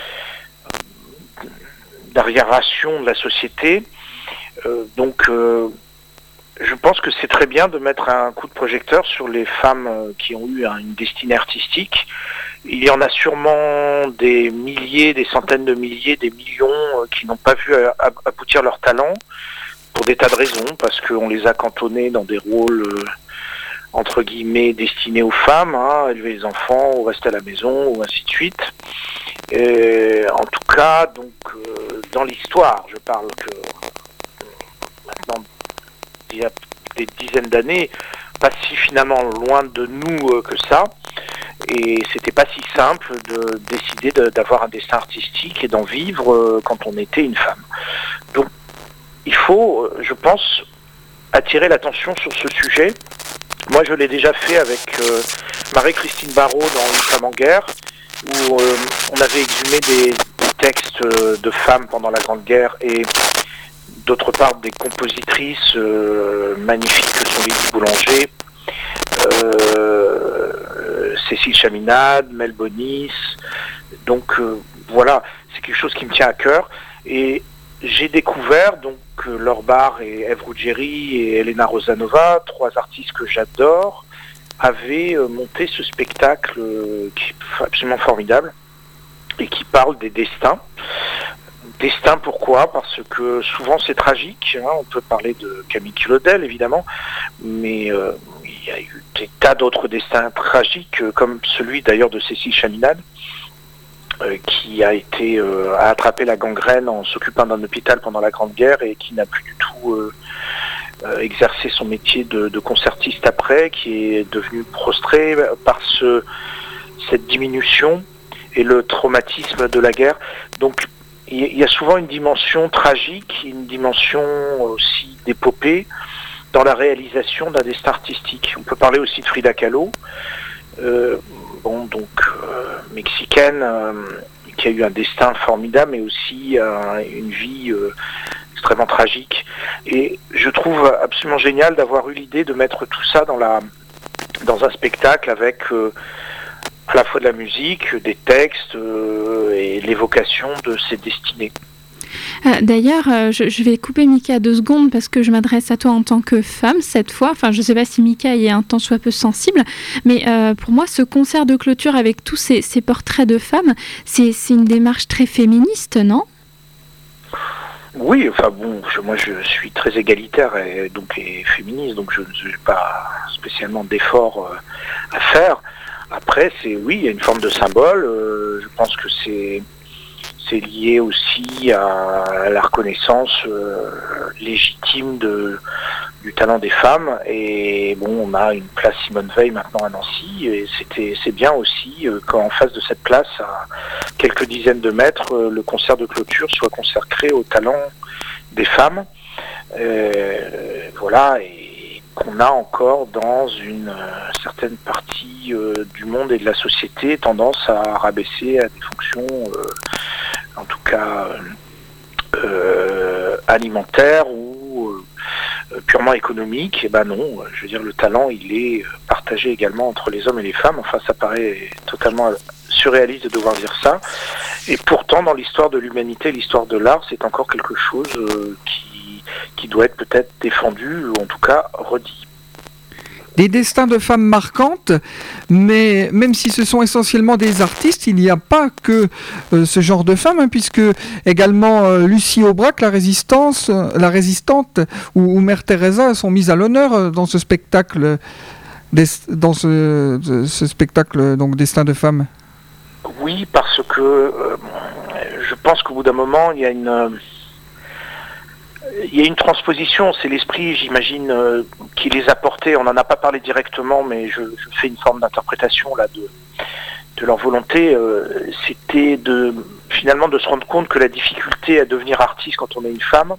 d'arriération de la société. Euh, donc, euh, je pense que c'est très bien de mettre un coup de projecteur sur les femmes euh, qui ont eu hein, une destinée artistique. Il y en a sûrement des milliers, des centaines de milliers, des millions euh, qui n'ont pas vu euh, aboutir leur talent pour des tas de raisons, parce qu'on les a cantonnés dans des rôles euh, entre guillemets destinés aux femmes, hein, élever les enfants, ou rester à la maison, ou ainsi de suite. Et, en tout cas, donc euh, dans l'histoire, je parle que maintenant, il y a des dizaines d'années, pas si finalement loin de nous euh, que ça, et c'était pas si simple de décider de, d'avoir un destin artistique et d'en vivre euh, quand on était une femme. Donc, il faut, euh, je pense, attirer l'attention sur ce sujet. Moi, je l'ai déjà fait avec euh, Marie-Christine Barrault dans Une femme en guerre, où euh, on avait exhumé des, des textes euh, de femmes pendant la Grande Guerre, et d'autre part des compositrices euh, magnifiques que sont Lydie Boulanger, euh, Cécile Chaminade, Mel Bonis. Donc euh, voilà, c'est quelque chose qui me tient à cœur. Et j'ai découvert donc euh, Laure Barre et Ève Ruggieri et Elena Rosanova, trois artistes que j'adore, avaient euh, monté ce spectacle euh, qui est absolument formidable et qui parle des destins. Destin, pourquoi ? Parce que souvent c'est tragique, hein. On peut parler de Camille Claudel évidemment, mais euh, il y a eu des tas d'autres destins tragiques, euh, comme celui d'ailleurs de Cécile Chaminade, euh, qui a été euh, a attrapé la gangrène en s'occupant d'un hôpital pendant la Grande Guerre et qui n'a plus du tout euh, euh, exercé son métier de, de concertiste après, qui est devenu prostré par ce, cette diminution et le traumatisme de la guerre. Donc il y a souvent une dimension tragique, une dimension aussi d'épopée dans la réalisation d'un destin artistique. On peut parler aussi de Frida Kahlo, euh, bon, donc euh, mexicaine, euh, qui a eu un destin formidable, mais aussi euh, une vie euh, extrêmement tragique. Et je trouve absolument génial d'avoir eu l'idée de mettre tout ça dans la dans un spectacle avec euh, à la fois de la musique, des textes euh, et l'évocation de ces destinées. Euh, d'ailleurs, euh, je, je vais couper Mika deux secondes parce que je m'adresse à toi en tant que femme cette fois. Enfin, je ne sais pas si Mika est un tant soit peu sensible, mais euh, pour moi, ce concert de clôture avec tous ces, ces portraits de femmes, c'est, c'est une démarche très féministe, non ? Oui, enfin bon, je, moi je suis très égalitaire et donc et féministe, donc je n'ai pas spécialement d'efforts euh, à faire. Après, c'est oui, il y a une forme de symbole. Euh, je pense que c'est c'est lié aussi à, à la reconnaissance euh, légitime de, du talent des femmes. Et bon, on a une place Simone Veil maintenant à Nancy, et c'était c'est bien aussi euh, qu'en face de cette place, à quelques dizaines de mètres, euh, le concert de clôture soit consacré au talent des femmes. Euh, voilà, et qu'on a encore dans une euh, certaine partie euh, du monde et de la société tendance à rabaisser à des fonctions, euh, en tout cas euh, alimentaires ou euh, purement économiques. Et ben non, je veux dire, le talent, il est partagé également entre les hommes et les femmes. Enfin, ça paraît totalement surréaliste de devoir dire ça. Et pourtant, dans l'histoire de l'humanité, l'histoire de l'art, c'est encore quelque chose euh, qui, qui doit être peut-être défendu, ou en tout cas redit. Des destins de femmes marquantes, mais même si ce sont essentiellement des artistes, il n'y a pas que euh, ce genre de femmes, hein, puisque également euh, Lucie Aubrac, la résistance, euh, la résistante, ou, ou Mère Teresa sont mises à l'honneur euh, dans ce spectacle, des, dans ce, ce spectacle donc Destin de femmes. Oui, parce que euh, je pense qu'au bout d'un moment, il y a une euh, il y a une transposition, c'est l'esprit, j'imagine, euh, qui les a portés. On n'en a pas parlé directement, mais je, je fais une forme d'interprétation là de, de leur volonté. Euh, c'était de finalement de se rendre compte que la difficulté à devenir artiste quand on est une femme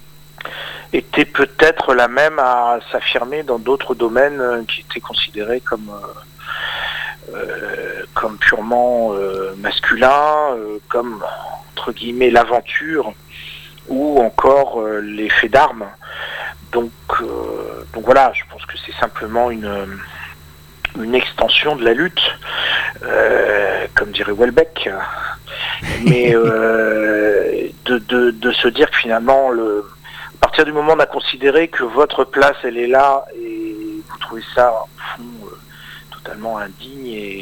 était peut-être la même à s'affirmer dans d'autres domaines euh, qui étaient considérés comme euh, euh, comme purement euh, masculins, euh, comme entre guillemets l'aventure, ou encore euh, les faits d'armes. Donc, euh, donc voilà, je pense que c'est simplement une, une extension de la lutte, euh, comme dirait Houellebecq. Mais euh, de, de, de se dire que finalement, le, à partir du moment où on a considéré que votre place, elle est là, et vous trouvez ça, au fond, euh, totalement indigne et,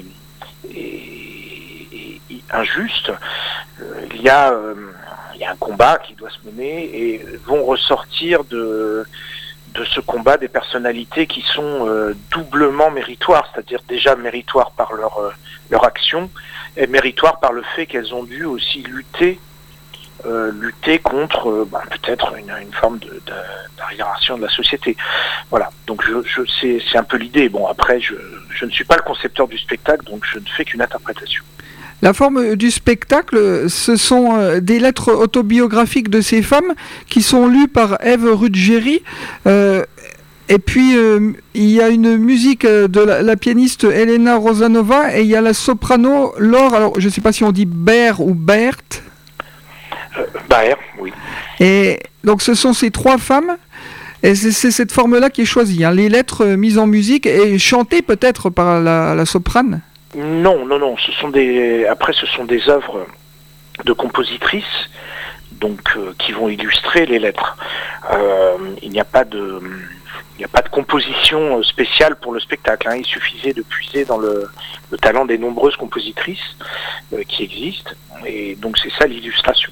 et, et, et injuste, euh, il y a... Euh, il y a un combat qui doit se mener, et vont ressortir de, de ce combat des personnalités qui sont euh, doublement méritoires, c'est-à-dire déjà méritoires par leur, euh, leur action, et méritoires par le fait qu'elles ont dû aussi lutter, euh, lutter contre euh, bah, peut-être une, une forme de, de, d'arriération de la société. Voilà, donc je, je, c'est, c'est un peu l'idée. Bon, après, je, je ne suis pas le concepteur du spectacle, donc je ne fais qu'une interprétation. La forme du spectacle, ce sont des lettres autobiographiques de ces femmes qui sont lues par Ève Ruggieri. Euh, et puis, euh, il y a une musique de la, la pianiste Elena Rosanova, et il y a la soprano Laure, alors je ne sais pas si on dit Baer ou Berthe. Euh, Baer, oui. Et donc ce sont ces trois femmes, et c'est, c'est cette forme-là qui est choisie, hein, les lettres mises en musique et chantées peut-être par la, la soprane. Non, non, non. Ce sont des. Après, ce sont des œuvres de compositrices, donc euh, qui vont illustrer les lettres. Euh, il n'y a pas de, il n'y a pas de composition spéciale pour le spectacle. Hein. Il suffisait de puiser dans le, le talent des nombreuses compositrices euh, qui existent, et donc c'est ça l'illustration.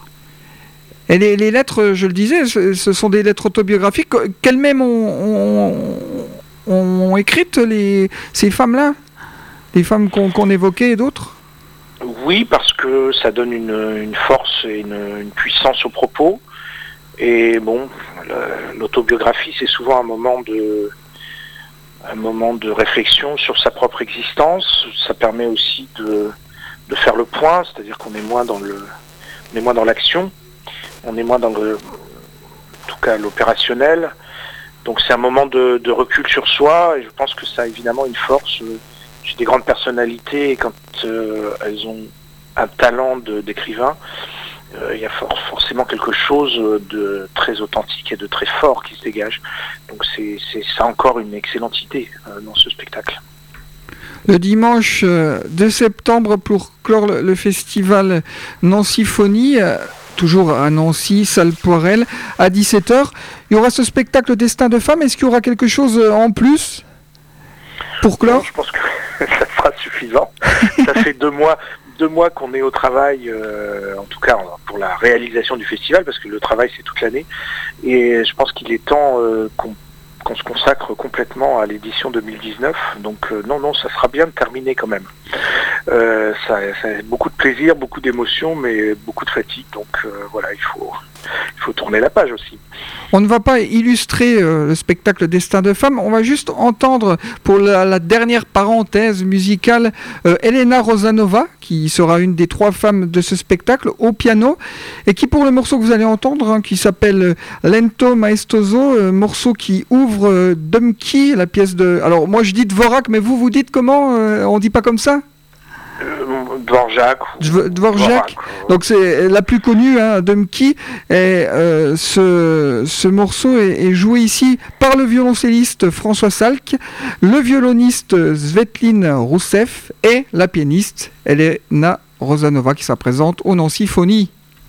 Et les, les lettres, je le disais, ce, ce sont des lettres autobiographiques qu'elles-mêmes ont, ont, ont écrites, les, ces femmes-là. Les femmes qu'on, qu'on évoquait et d'autres ? Oui, parce que ça donne une, une force et une, une puissance au propos. Et bon, le, l'autobiographie, c'est souvent un moment de, un moment de réflexion sur sa propre existence. Ça permet aussi de, de faire le point, c'est-à-dire qu'on est moins dans le, on est moins dans l'action, on est moins dans le, en tout cas l'opérationnel. Donc c'est un moment de, de recul sur soi, et je pense que ça a évidemment une force. J'ai des grandes personnalités, et quand euh, elles ont un talent de, d'écrivain, euh, il y a for- forcément quelque chose de très authentique et de très fort qui se dégage. Donc c'est, c'est ça encore une excellente idée euh, dans ce spectacle. Le dimanche euh, deux septembre, pour clore le, le festival Nancyphonie, euh, toujours à Nancy, salle Poirel, à dix-sept heures, il y aura ce spectacle Destin de femmes. Est-ce qu'il y aura quelque chose en plus pour clore ? Non, je pense que ça sera suffisant. Ça fait deux mois, deux mois qu'on est au travail, euh, en tout cas pour la réalisation du festival, parce que le travail c'est toute l'année. Et je pense qu'il est temps euh, qu'on, qu'on se consacre complètement à l'édition deux mille dix-neuf. Donc euh, non, non, ça sera bien de terminer quand même. Euh, ça, ça a beaucoup de plaisir, beaucoup d'émotions, mais beaucoup de fatigue. Donc euh, voilà, il faut, il faut tourner la page aussi. On ne va pas illustrer euh, le spectacle Destin de femme, on va juste entendre pour la, la dernière parenthèse musicale euh, Elena Rosanova, qui sera une des trois femmes de ce spectacle, au piano, et qui pour le morceau que vous allez entendre, hein, qui s'appelle euh, Lento Maestoso, euh, morceau qui ouvre euh, Dumki, la pièce de... Alors moi je dis Dvorak, mais vous, vous dites comment euh, on dit pas comme ça Euh, Dvorak. Dv- Dvorak. Donc c'est la plus connue, hein, Dumki. Et euh, ce, ce morceau est, est joué ici par le violoncelliste François Salk, le violoniste Svetlin Rousseff et la pianiste Elena Rosanova qui se présente au Nancy Phonie.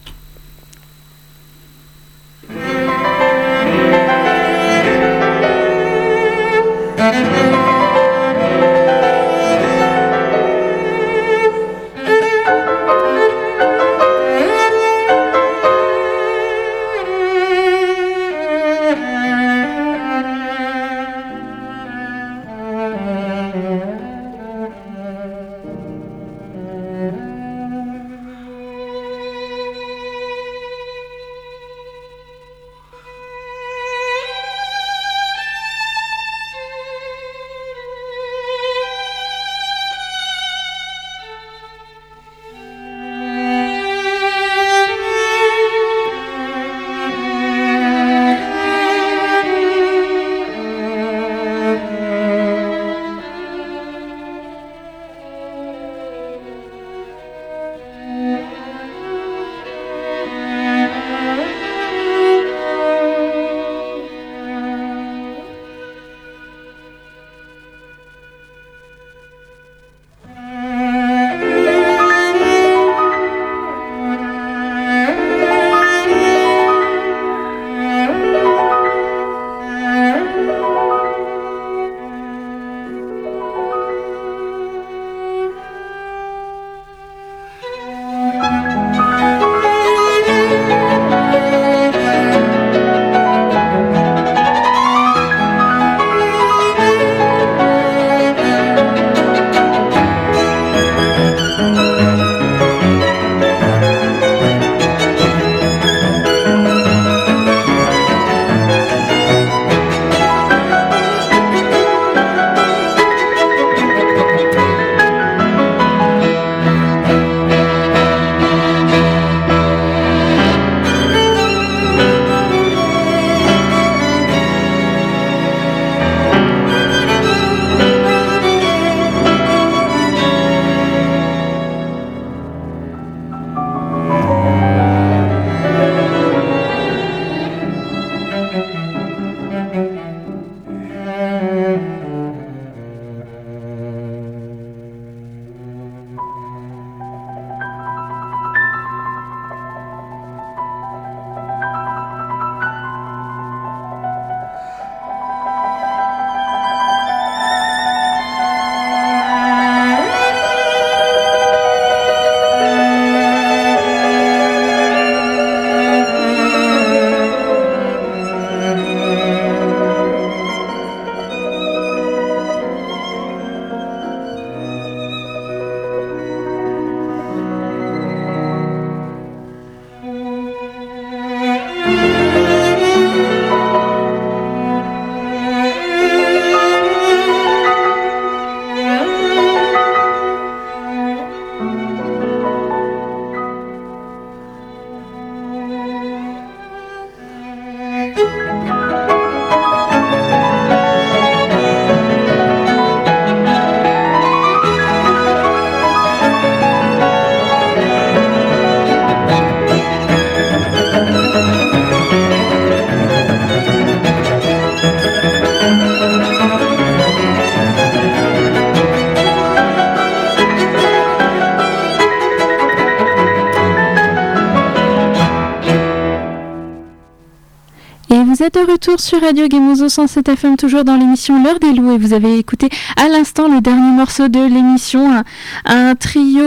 Vous êtes de retour sur Radio Gemuzo cent sept F M, toujours dans l'émission L'heure des loups, et vous avez écouté à l'instant le dernier morceau de l'émission, un, un trio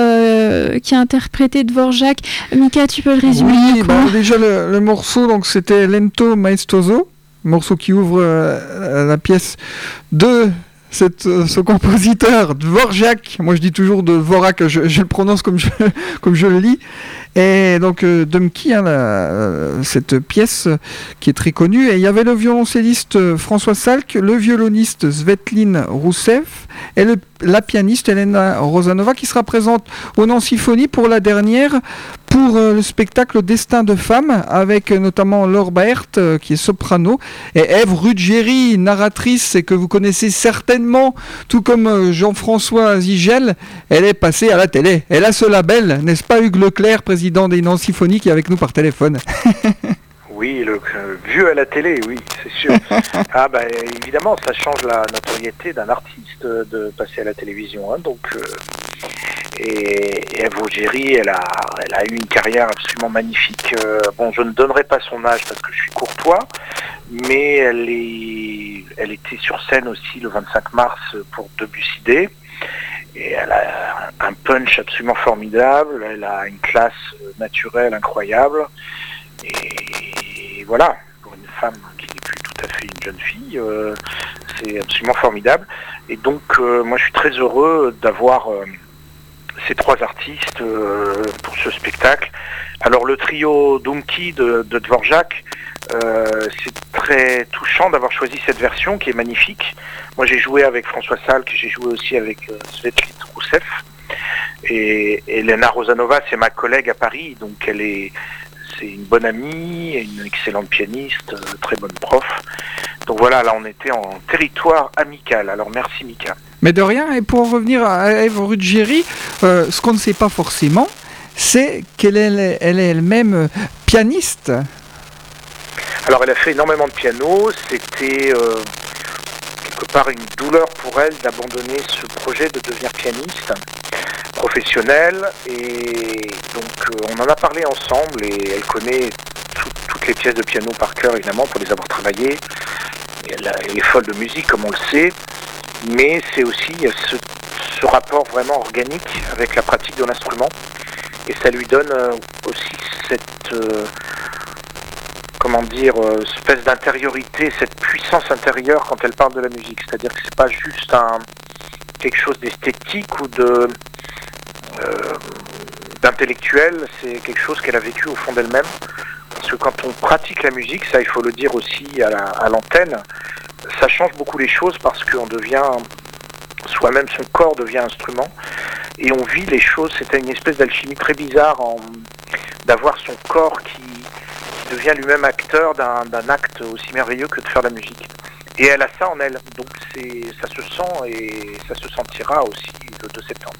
euh, qui a interprété Dvorak. Mika, tu peux le résumer? Oui, bah, déjà le, le morceau, donc c'était Lento Maestoso, morceau qui ouvre euh, la pièce de cette, euh, ce compositeur Dvorak. Moi je dis toujours de Dvorak, je, je le prononce comme je, comme je le lis. Et donc euh, Dumky, hein, la, euh, cette pièce euh, qui est très connue. Et il y avait le violoncelliste euh, François Salk, le violoniste Svetlin Rousseff et le, la pianiste Elena Rosanova qui sera présente au Nancyphonie pour la dernière, pour euh, le spectacle Destin de femme, avec euh, notamment Laure Baert euh, qui est soprano, et Ève Ruggieri, narratrice, et que vous connaissez certainement, tout comme euh, Jean-François Zigel. Elle est passée à la télé. Elle a ce label, n'est-ce pas, Hugues Leclerc, président des Nancyphonies, qui est avec nous par téléphone. Oui, le euh, vieux à la télé, oui, c'est sûr. Ah bah évidemment, ça change la notoriété d'un artiste euh, de passer à la télévision. Hein, donc, euh, et, et Ève Ruggieri, elle a, elle a eu une carrière absolument magnifique. Euh, bon, je ne donnerai pas son âge parce que je suis courtois, mais elle est, elle était sur scène aussi le vingt-cinq mars pour Debussy Day. Et elle a un punch absolument formidable, elle a une classe naturelle incroyable. Et voilà, pour une femme qui n'est plus tout à fait une jeune fille, euh, c'est absolument formidable. Et donc, euh, moi je suis très heureux d'avoir euh, ces trois artistes euh, pour ce spectacle. Alors le trio Dumky de, de Dvorak, euh, c'est très touchant d'avoir choisi cette version qui est magnifique. Moi j'ai joué avec François Salk, j'ai joué aussi avec euh, Svetlin Rousseff. Et, et Elena Rosanova, c'est ma collègue à Paris, donc elle est, c'est une bonne amie, une excellente pianiste, euh, très bonne prof. Donc voilà, là on était en territoire amical. Alors merci Mika. Mais de rien, et pour en revenir à Ève Ruggieri, euh, ce qu'on ne sait pas forcément, c'est qu'elle est, elle est elle-même pianiste. Alors elle a fait énormément de piano, c'était euh, quelque part une douleur pour elle d'abandonner ce projet de devenir pianiste professionnelle, et donc euh, on en a parlé ensemble et elle connaît tout, toutes les pièces de piano par cœur évidemment pour les avoir travaillées. Et elle, a, elle est folle de musique comme on le sait, mais c'est aussi ce, ce rapport vraiment organique avec la pratique de l'instrument, et ça lui donne euh, aussi cette euh, comment dire, euh, espèce d'intériorité, cette puissance intérieure quand elle parle de la musique. C'est-à-dire que c'est pas juste un, quelque chose d'esthétique ou de euh, d'intellectuel, c'est quelque chose qu'elle a vécu au fond d'elle-même. Parce que quand on pratique la musique, ça il faut le dire aussi à, la, à l'antenne, ça change beaucoup les choses parce qu'on devient, soi-même son corps devient instrument, et on vit les choses. C'était une espèce d'alchimie très bizarre en, d'avoir son corps qui devient lui-même acteur d'un, d'un acte aussi merveilleux que de faire la musique. Et elle a ça en elle, donc c'est, ça se sent et ça se sentira aussi le deux septembre.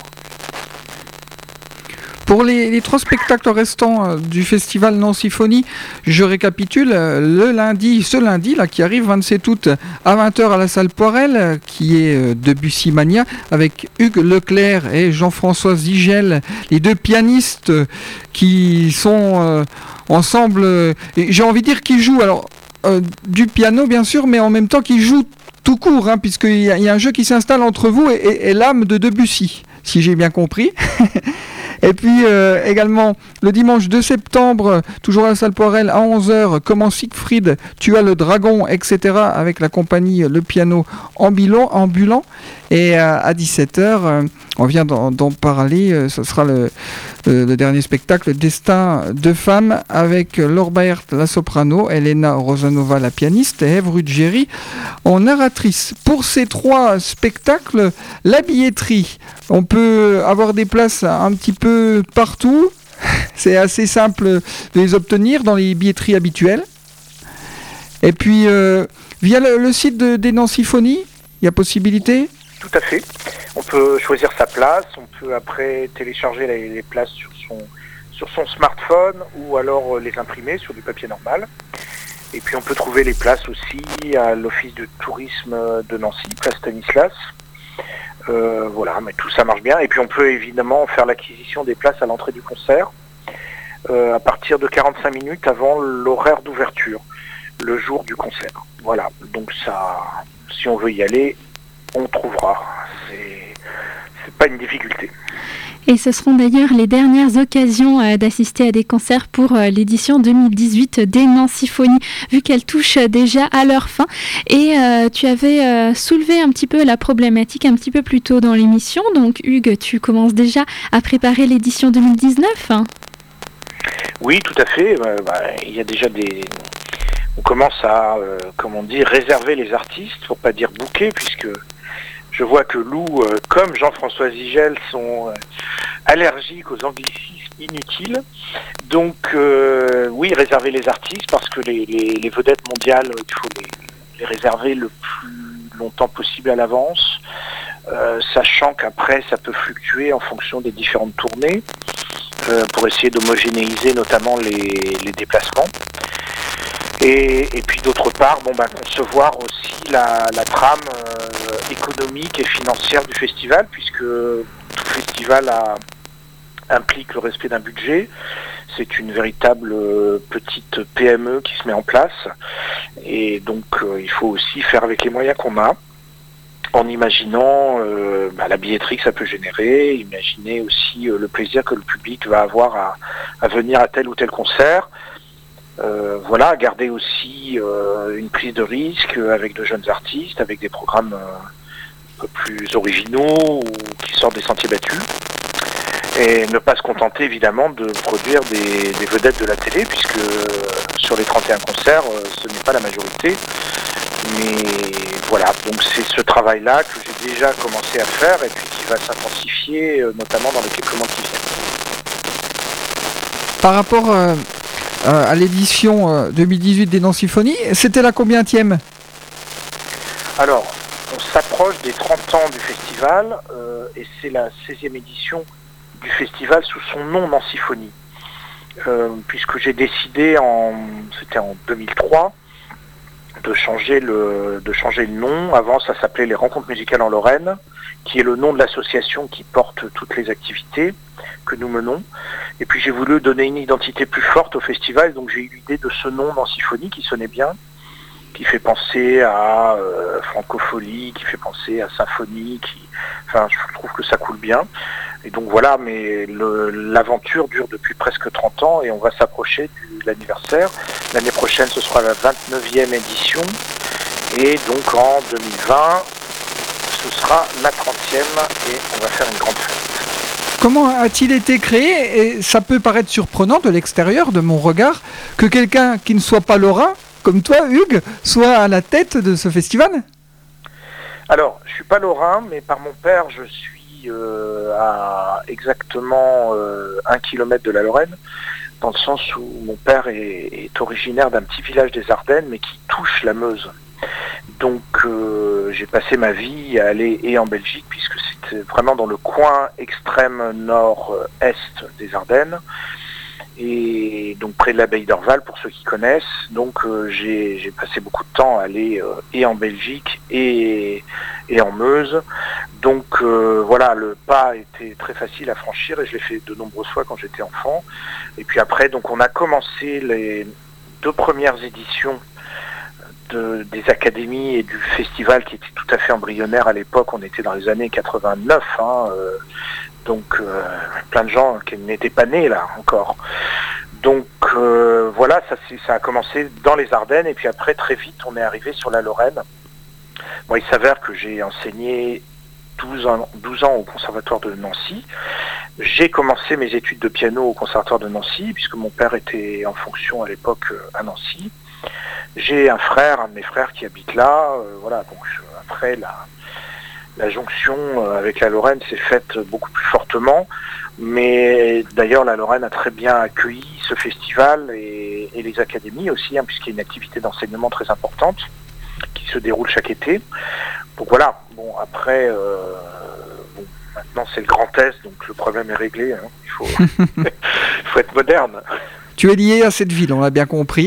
Pour les, les trois spectacles restants euh, du festival Nancyphonie, je récapitule, euh, le lundi, ce lundi là qui arrive, vingt-sept août, à vingt heures à la salle Poirel, euh, qui est euh, Debussy Mania, avec Hugues Leclerc et Jean-François Zigel, les deux pianistes euh, qui sont euh, ensemble, euh, et j'ai envie de dire qu'ils jouent alors euh, du piano bien sûr, mais en même temps qu'ils jouent tout court, hein, puisqu'il y a, il y a un jeu qui s'installe entre vous et, et, et l'âme de Debussy, si j'ai bien compris. Et puis euh, également le dimanche deux septembre, toujours à la salle Poirel, à onze heures, Comment Siegfried tua le dragon, et cetera, avec la compagnie Le Piano Ambulant. ambulant. Et euh, à dix-sept heures, euh, on vient d'en, d'en parler, euh, ce sera le, le, le dernier spectacle, Destin de femme, avec Laure Baert, la soprano, Elena Rosanova, la pianiste, et Ève Ruggieri en narratrice. Pour ces trois spectacles, la billetterie, on peut avoir des places un petit peu partout. C'est assez simple de les obtenir dans les billetteries habituelles. Et puis, euh, via le, le site de, des Nancyphonies, il y a possibilité ? Tout à fait. On peut choisir sa place, on peut après télécharger les, les places sur son, sur son smartphone ou alors les imprimer sur du papier normal. Et puis on peut trouver les places aussi à l'office de tourisme de Nancy, place Stanislas. Euh, voilà, mais tout ça marche bien. Et puis on peut évidemment faire l'acquisition des places à l'entrée du concert euh, à partir de quarante-cinq minutes avant l'horaire d'ouverture, le jour du concert. Voilà, donc ça, si on veut y aller, on trouvera. C'est, c'est pas une difficulté. Et ce seront d'ailleurs les dernières occasions euh, d'assister à des concerts pour euh, l'édition deux mille dix-huit des Nancyphonies, vu qu'elles touchent déjà à leur fin. Et euh, tu avais euh, soulevé un petit peu la problématique un petit peu plus tôt dans l'émission. Donc Hugues, tu commences déjà à préparer l'édition deux mille dix-neuf ? Oui, tout à fait. Euh, bah, il y a déjà des... On commence à, euh, comment on dit, réserver les artistes, pour pas dire booker, puisque je vois que Lou, euh, comme Jean-François Zigel, sont euh, allergiques aux anglicismes inutiles. Donc, euh, oui, réserver les artistes, parce que les, les, les vedettes mondiales, il faut les, les réserver le plus longtemps possible à l'avance, euh, sachant qu'après, ça peut fluctuer en fonction des différentes tournées, euh, pour essayer d'homogénéiser notamment les, les déplacements. Et, et puis d'autre part, bon, bah, concevoir aussi la, la trame euh, économique et financière du festival, puisque tout festival a, implique le respect d'un budget. C'est une véritable euh, petite P M E qui se met en place. Et donc euh, il faut aussi faire avec les moyens qu'on a, en imaginant euh, bah, la billetterie que ça peut générer, imaginer aussi euh, le plaisir que le public va avoir à, à venir à tel ou tel concert. Euh, voilà, garder aussi euh, une prise de risque avec de jeunes artistes, avec des programmes euh, un peu plus originaux ou qui sortent des sentiers battus. Et ne pas se contenter évidemment de produire des, des vedettes de la télé, puisque euh, sur les trente et un concerts, euh, ce n'est pas la majorité. Mais voilà, donc c'est ce travail-là que j'ai déjà commencé à faire et puis qui va s'intensifier, euh, notamment dans les quelques mois qui viennent. Par rapport euh, euh, à l'édition euh, deux mille dix-huit des Nancyphonies, c'était la combientième ? Alors, on s'approche des trente ans du festival euh, et c'est la seizième édition du festival sous son nom Nancyphonie. Euh, puisque j'ai décidé, en, c'était en deux mille trois, de changer le, de changer le nom. Avant, ça s'appelait les Rencontres musicales en Lorraine, qui est le nom de l'association qui porte toutes les activités que nous menons. Et puis j'ai voulu donner une identité plus forte au festival, donc j'ai eu l'idée de ce nom Nancyphonie qui sonnait bien, qui fait penser à euh, francophonie, qui fait penser à symphonie, qui, enfin, je trouve que ça coule bien. Et donc voilà, mais le, l'aventure dure depuis presque trente ans et on va s'approcher de l'anniversaire. L'année prochaine, ce sera la vingt-neuvième édition et donc en deux mille vingt, ce sera la trentième et on va faire une grande fête. Comment a-t-il été créé ? Et ça peut paraître surprenant de l'extérieur, de mon regard, que quelqu'un qui ne soit pas lorrain, comme toi, Hugues, soit à la tête de ce festival ? Alors, je suis pas lorrain, mais par mon père, je suis euh, à exactement euh, un kilomètre de la Lorraine, dans le sens où mon père est, est originaire d'un petit village des Ardennes, mais qui touche la Meuse. Donc, euh, j'ai passé ma vie à aller et en Belgique, puisque c'était vraiment dans le coin extrême nord-est des Ardennes, et donc près de l'abbaye d'Orval pour ceux qui connaissent. Donc euh, j'ai, j'ai passé beaucoup de temps à aller euh, et en Belgique et, et en Meuse. Donc euh, voilà, le pas était très facile à franchir et je l'ai fait de nombreuses fois quand j'étais enfant. Et puis après, donc on a commencé les deux premières éditions de, des académies et du festival qui était tout à fait embryonnaire à l'époque. On était dans les années quatre-vingt-neuf, hein, euh, donc euh, plein de gens qui n'étaient pas nés là encore. Donc euh, voilà, ça, c'est, ça a commencé dans les Ardennes et puis après très vite on est arrivé sur la Lorraine. Bon, il s'avère que j'ai enseigné douze ans, douze ans au conservatoire de Nancy. J'ai commencé mes études de piano au conservatoire de Nancy puisque mon père était en fonction à l'époque à Nancy. J'ai un frère, un de mes frères qui habite là. Euh, voilà, donc après la La jonction avec la Lorraine s'est faite beaucoup plus fortement, mais d'ailleurs la Lorraine a très bien accueilli ce festival et, et les académies aussi, hein, puisqu'il y a une activité d'enseignement très importante qui se déroule chaque été. Donc voilà, bon après, euh, bon, maintenant c'est le Grand Est, donc le problème est réglé, hein. Il faut, il faut être moderne. Tu es lié à cette ville, on l'a bien compris.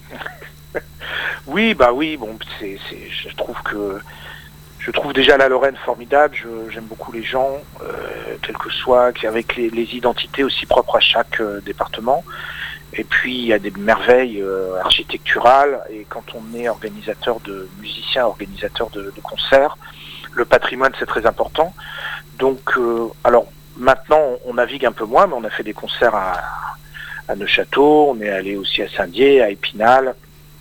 Oui, bah oui, bon, c'est, c'est, je trouve que Je trouve déjà la Lorraine formidable, je, j'aime beaucoup les gens, euh, quels que soient, avec les, les identités aussi propres à chaque euh, département. Et puis il y a des merveilles euh, architecturales, et quand on est organisateur de musiciens, organisateur de, de concerts, le patrimoine c'est très important. Donc, euh, alors Maintenant, on navigue un peu moins, mais on a fait des concerts à, à Neuchâteau, on est allé aussi à Saint-Dié, à Épinal,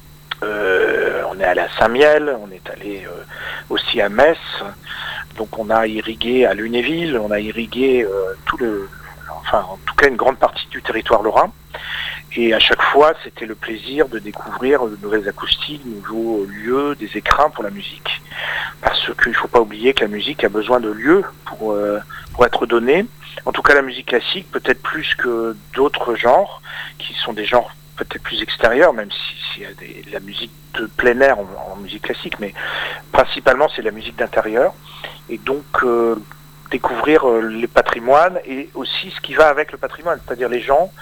euh, on est allé à Saint-Miel, on est allé euh, aussi à Metz. Donc on a irrigué à Lunéville, on a irrigué euh, tout le, enfin en tout cas une grande partie du territoire lorrain. Et à chaque fois, c'était le plaisir de découvrir de nouvelles acoustiques, de nouveaux lieux, des écrins pour la musique. Parce qu'il ne faut pas oublier que la musique a besoin de lieux pour, euh, pour être donnée. En tout cas, la musique classique, peut-être plus que d'autres genres, qui sont des genres peut-être plus extérieurs, même s'il y a des, la musique de plein air en, en musique classique, mais principalement, c'est la musique d'intérieur. Et donc, euh, découvrir euh, les patrimoines et aussi ce qui va avec le patrimoine, c'est-à-dire les gens,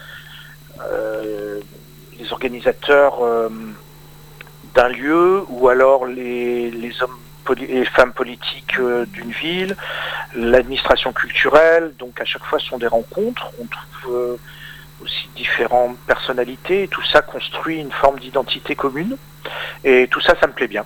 Euh, les organisateurs euh, d'un lieu ou alors les, les hommes poli- et femmes politiques euh, d'une ville, l'administration culturelle. Donc à chaque fois ce sont des rencontres, on trouve euh, aussi différentes personnalités et tout ça construit une forme d'identité commune et tout ça, ça me plaît bien.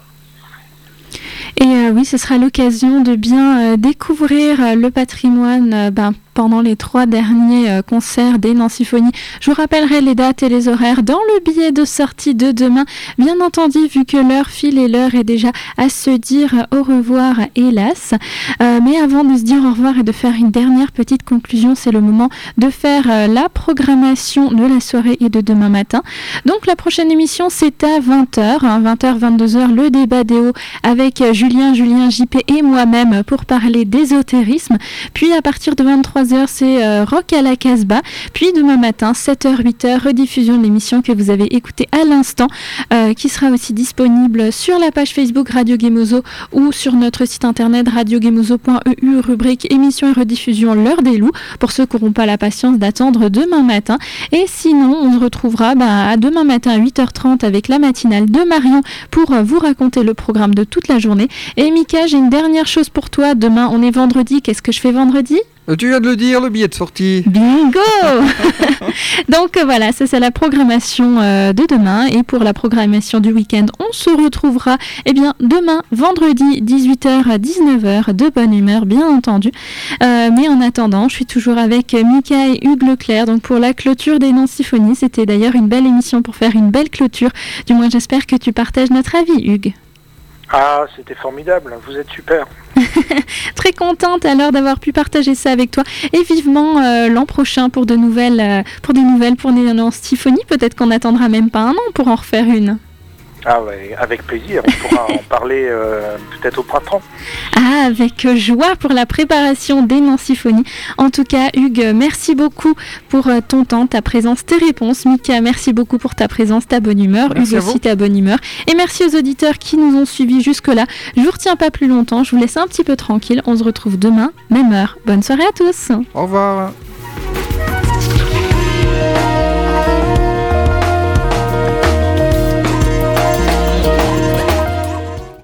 Et euh, oui, ce sera l'occasion de bien euh, découvrir euh, le patrimoine euh, ben, pendant les trois derniers euh, concerts des Nansymphonies. Je vous rappellerai les dates et les horaires dans le billet de sortie de demain. Bien entendu, vu que l'heure file et l'heure est déjà à se dire au revoir, hélas. Euh, mais avant de se dire au revoir et de faire une dernière petite conclusion, c'est le moment de faire euh, la programmation de la soirée et de demain matin. Donc la prochaine émission, c'est à vingt heures, hein, vingt heures, vingt-deux heures, le débat des hauts avec euh, Julien, Julien, J P et moi-même pour parler d'ésotérisme. Puis à partir de vingt-trois heures, c'est euh, Rock à la Casbah. Puis demain matin, sept heures, huit heures, rediffusion de l'émission que vous avez écoutée à l'instant, euh, qui sera aussi disponible sur la page Facebook Radio Gemozo ou sur notre site internet radio gemozo point e u, rubrique émission et rediffusion l'heure des loups, pour ceux qui n'auront pas la patience d'attendre demain matin. Et sinon, on se retrouvera bah, à demain matin à huit heures trente avec la matinale de Marion pour euh, vous raconter le programme de toute la journée. Et Mika, j'ai une dernière chose pour toi. Demain, on est vendredi. Qu'est-ce que je fais vendredi ? Tu viens de le dire, le billet de sortie. Bingo. Donc euh, voilà, ça c'est la programmation euh, de demain. Et pour la programmation du week-end, on se retrouvera eh bien, demain, vendredi, dix-huit heures à dix-neuf heures, de bonne humeur, bien entendu. Euh, mais en attendant, je suis toujours avec Mika et Hugues Leclerc. Donc pour la clôture des Nansymphonies, c'était d'ailleurs une belle émission pour faire une belle clôture. Du moins, j'espère que tu partages notre avis, Hugues. Ah, c'était formidable, vous êtes super. Très contente alors d'avoir pu partager ça avec toi et vivement euh, l'an prochain pour de nouvelles, euh, pour des nouvelles pour les Nansymphonies. Peut-être qu'on n'attendra même pas un an pour en refaire une. Ah ouais, avec plaisir, on pourra en parler euh, peut-être au printemps. Ah, avec joie pour la préparation des Nansymphonies. En tout cas, Hugues, merci beaucoup pour ton temps, ta présence, tes réponses. Mika, merci beaucoup pour ta présence, ta bonne humeur. Merci Hugues aussi, ta bonne humeur. Et merci aux auditeurs qui nous ont suivis jusque-là. Je vous retiens pas plus longtemps, je vous laisse un petit peu tranquille. On se retrouve demain, même heure. Bonne soirée à tous. Au revoir.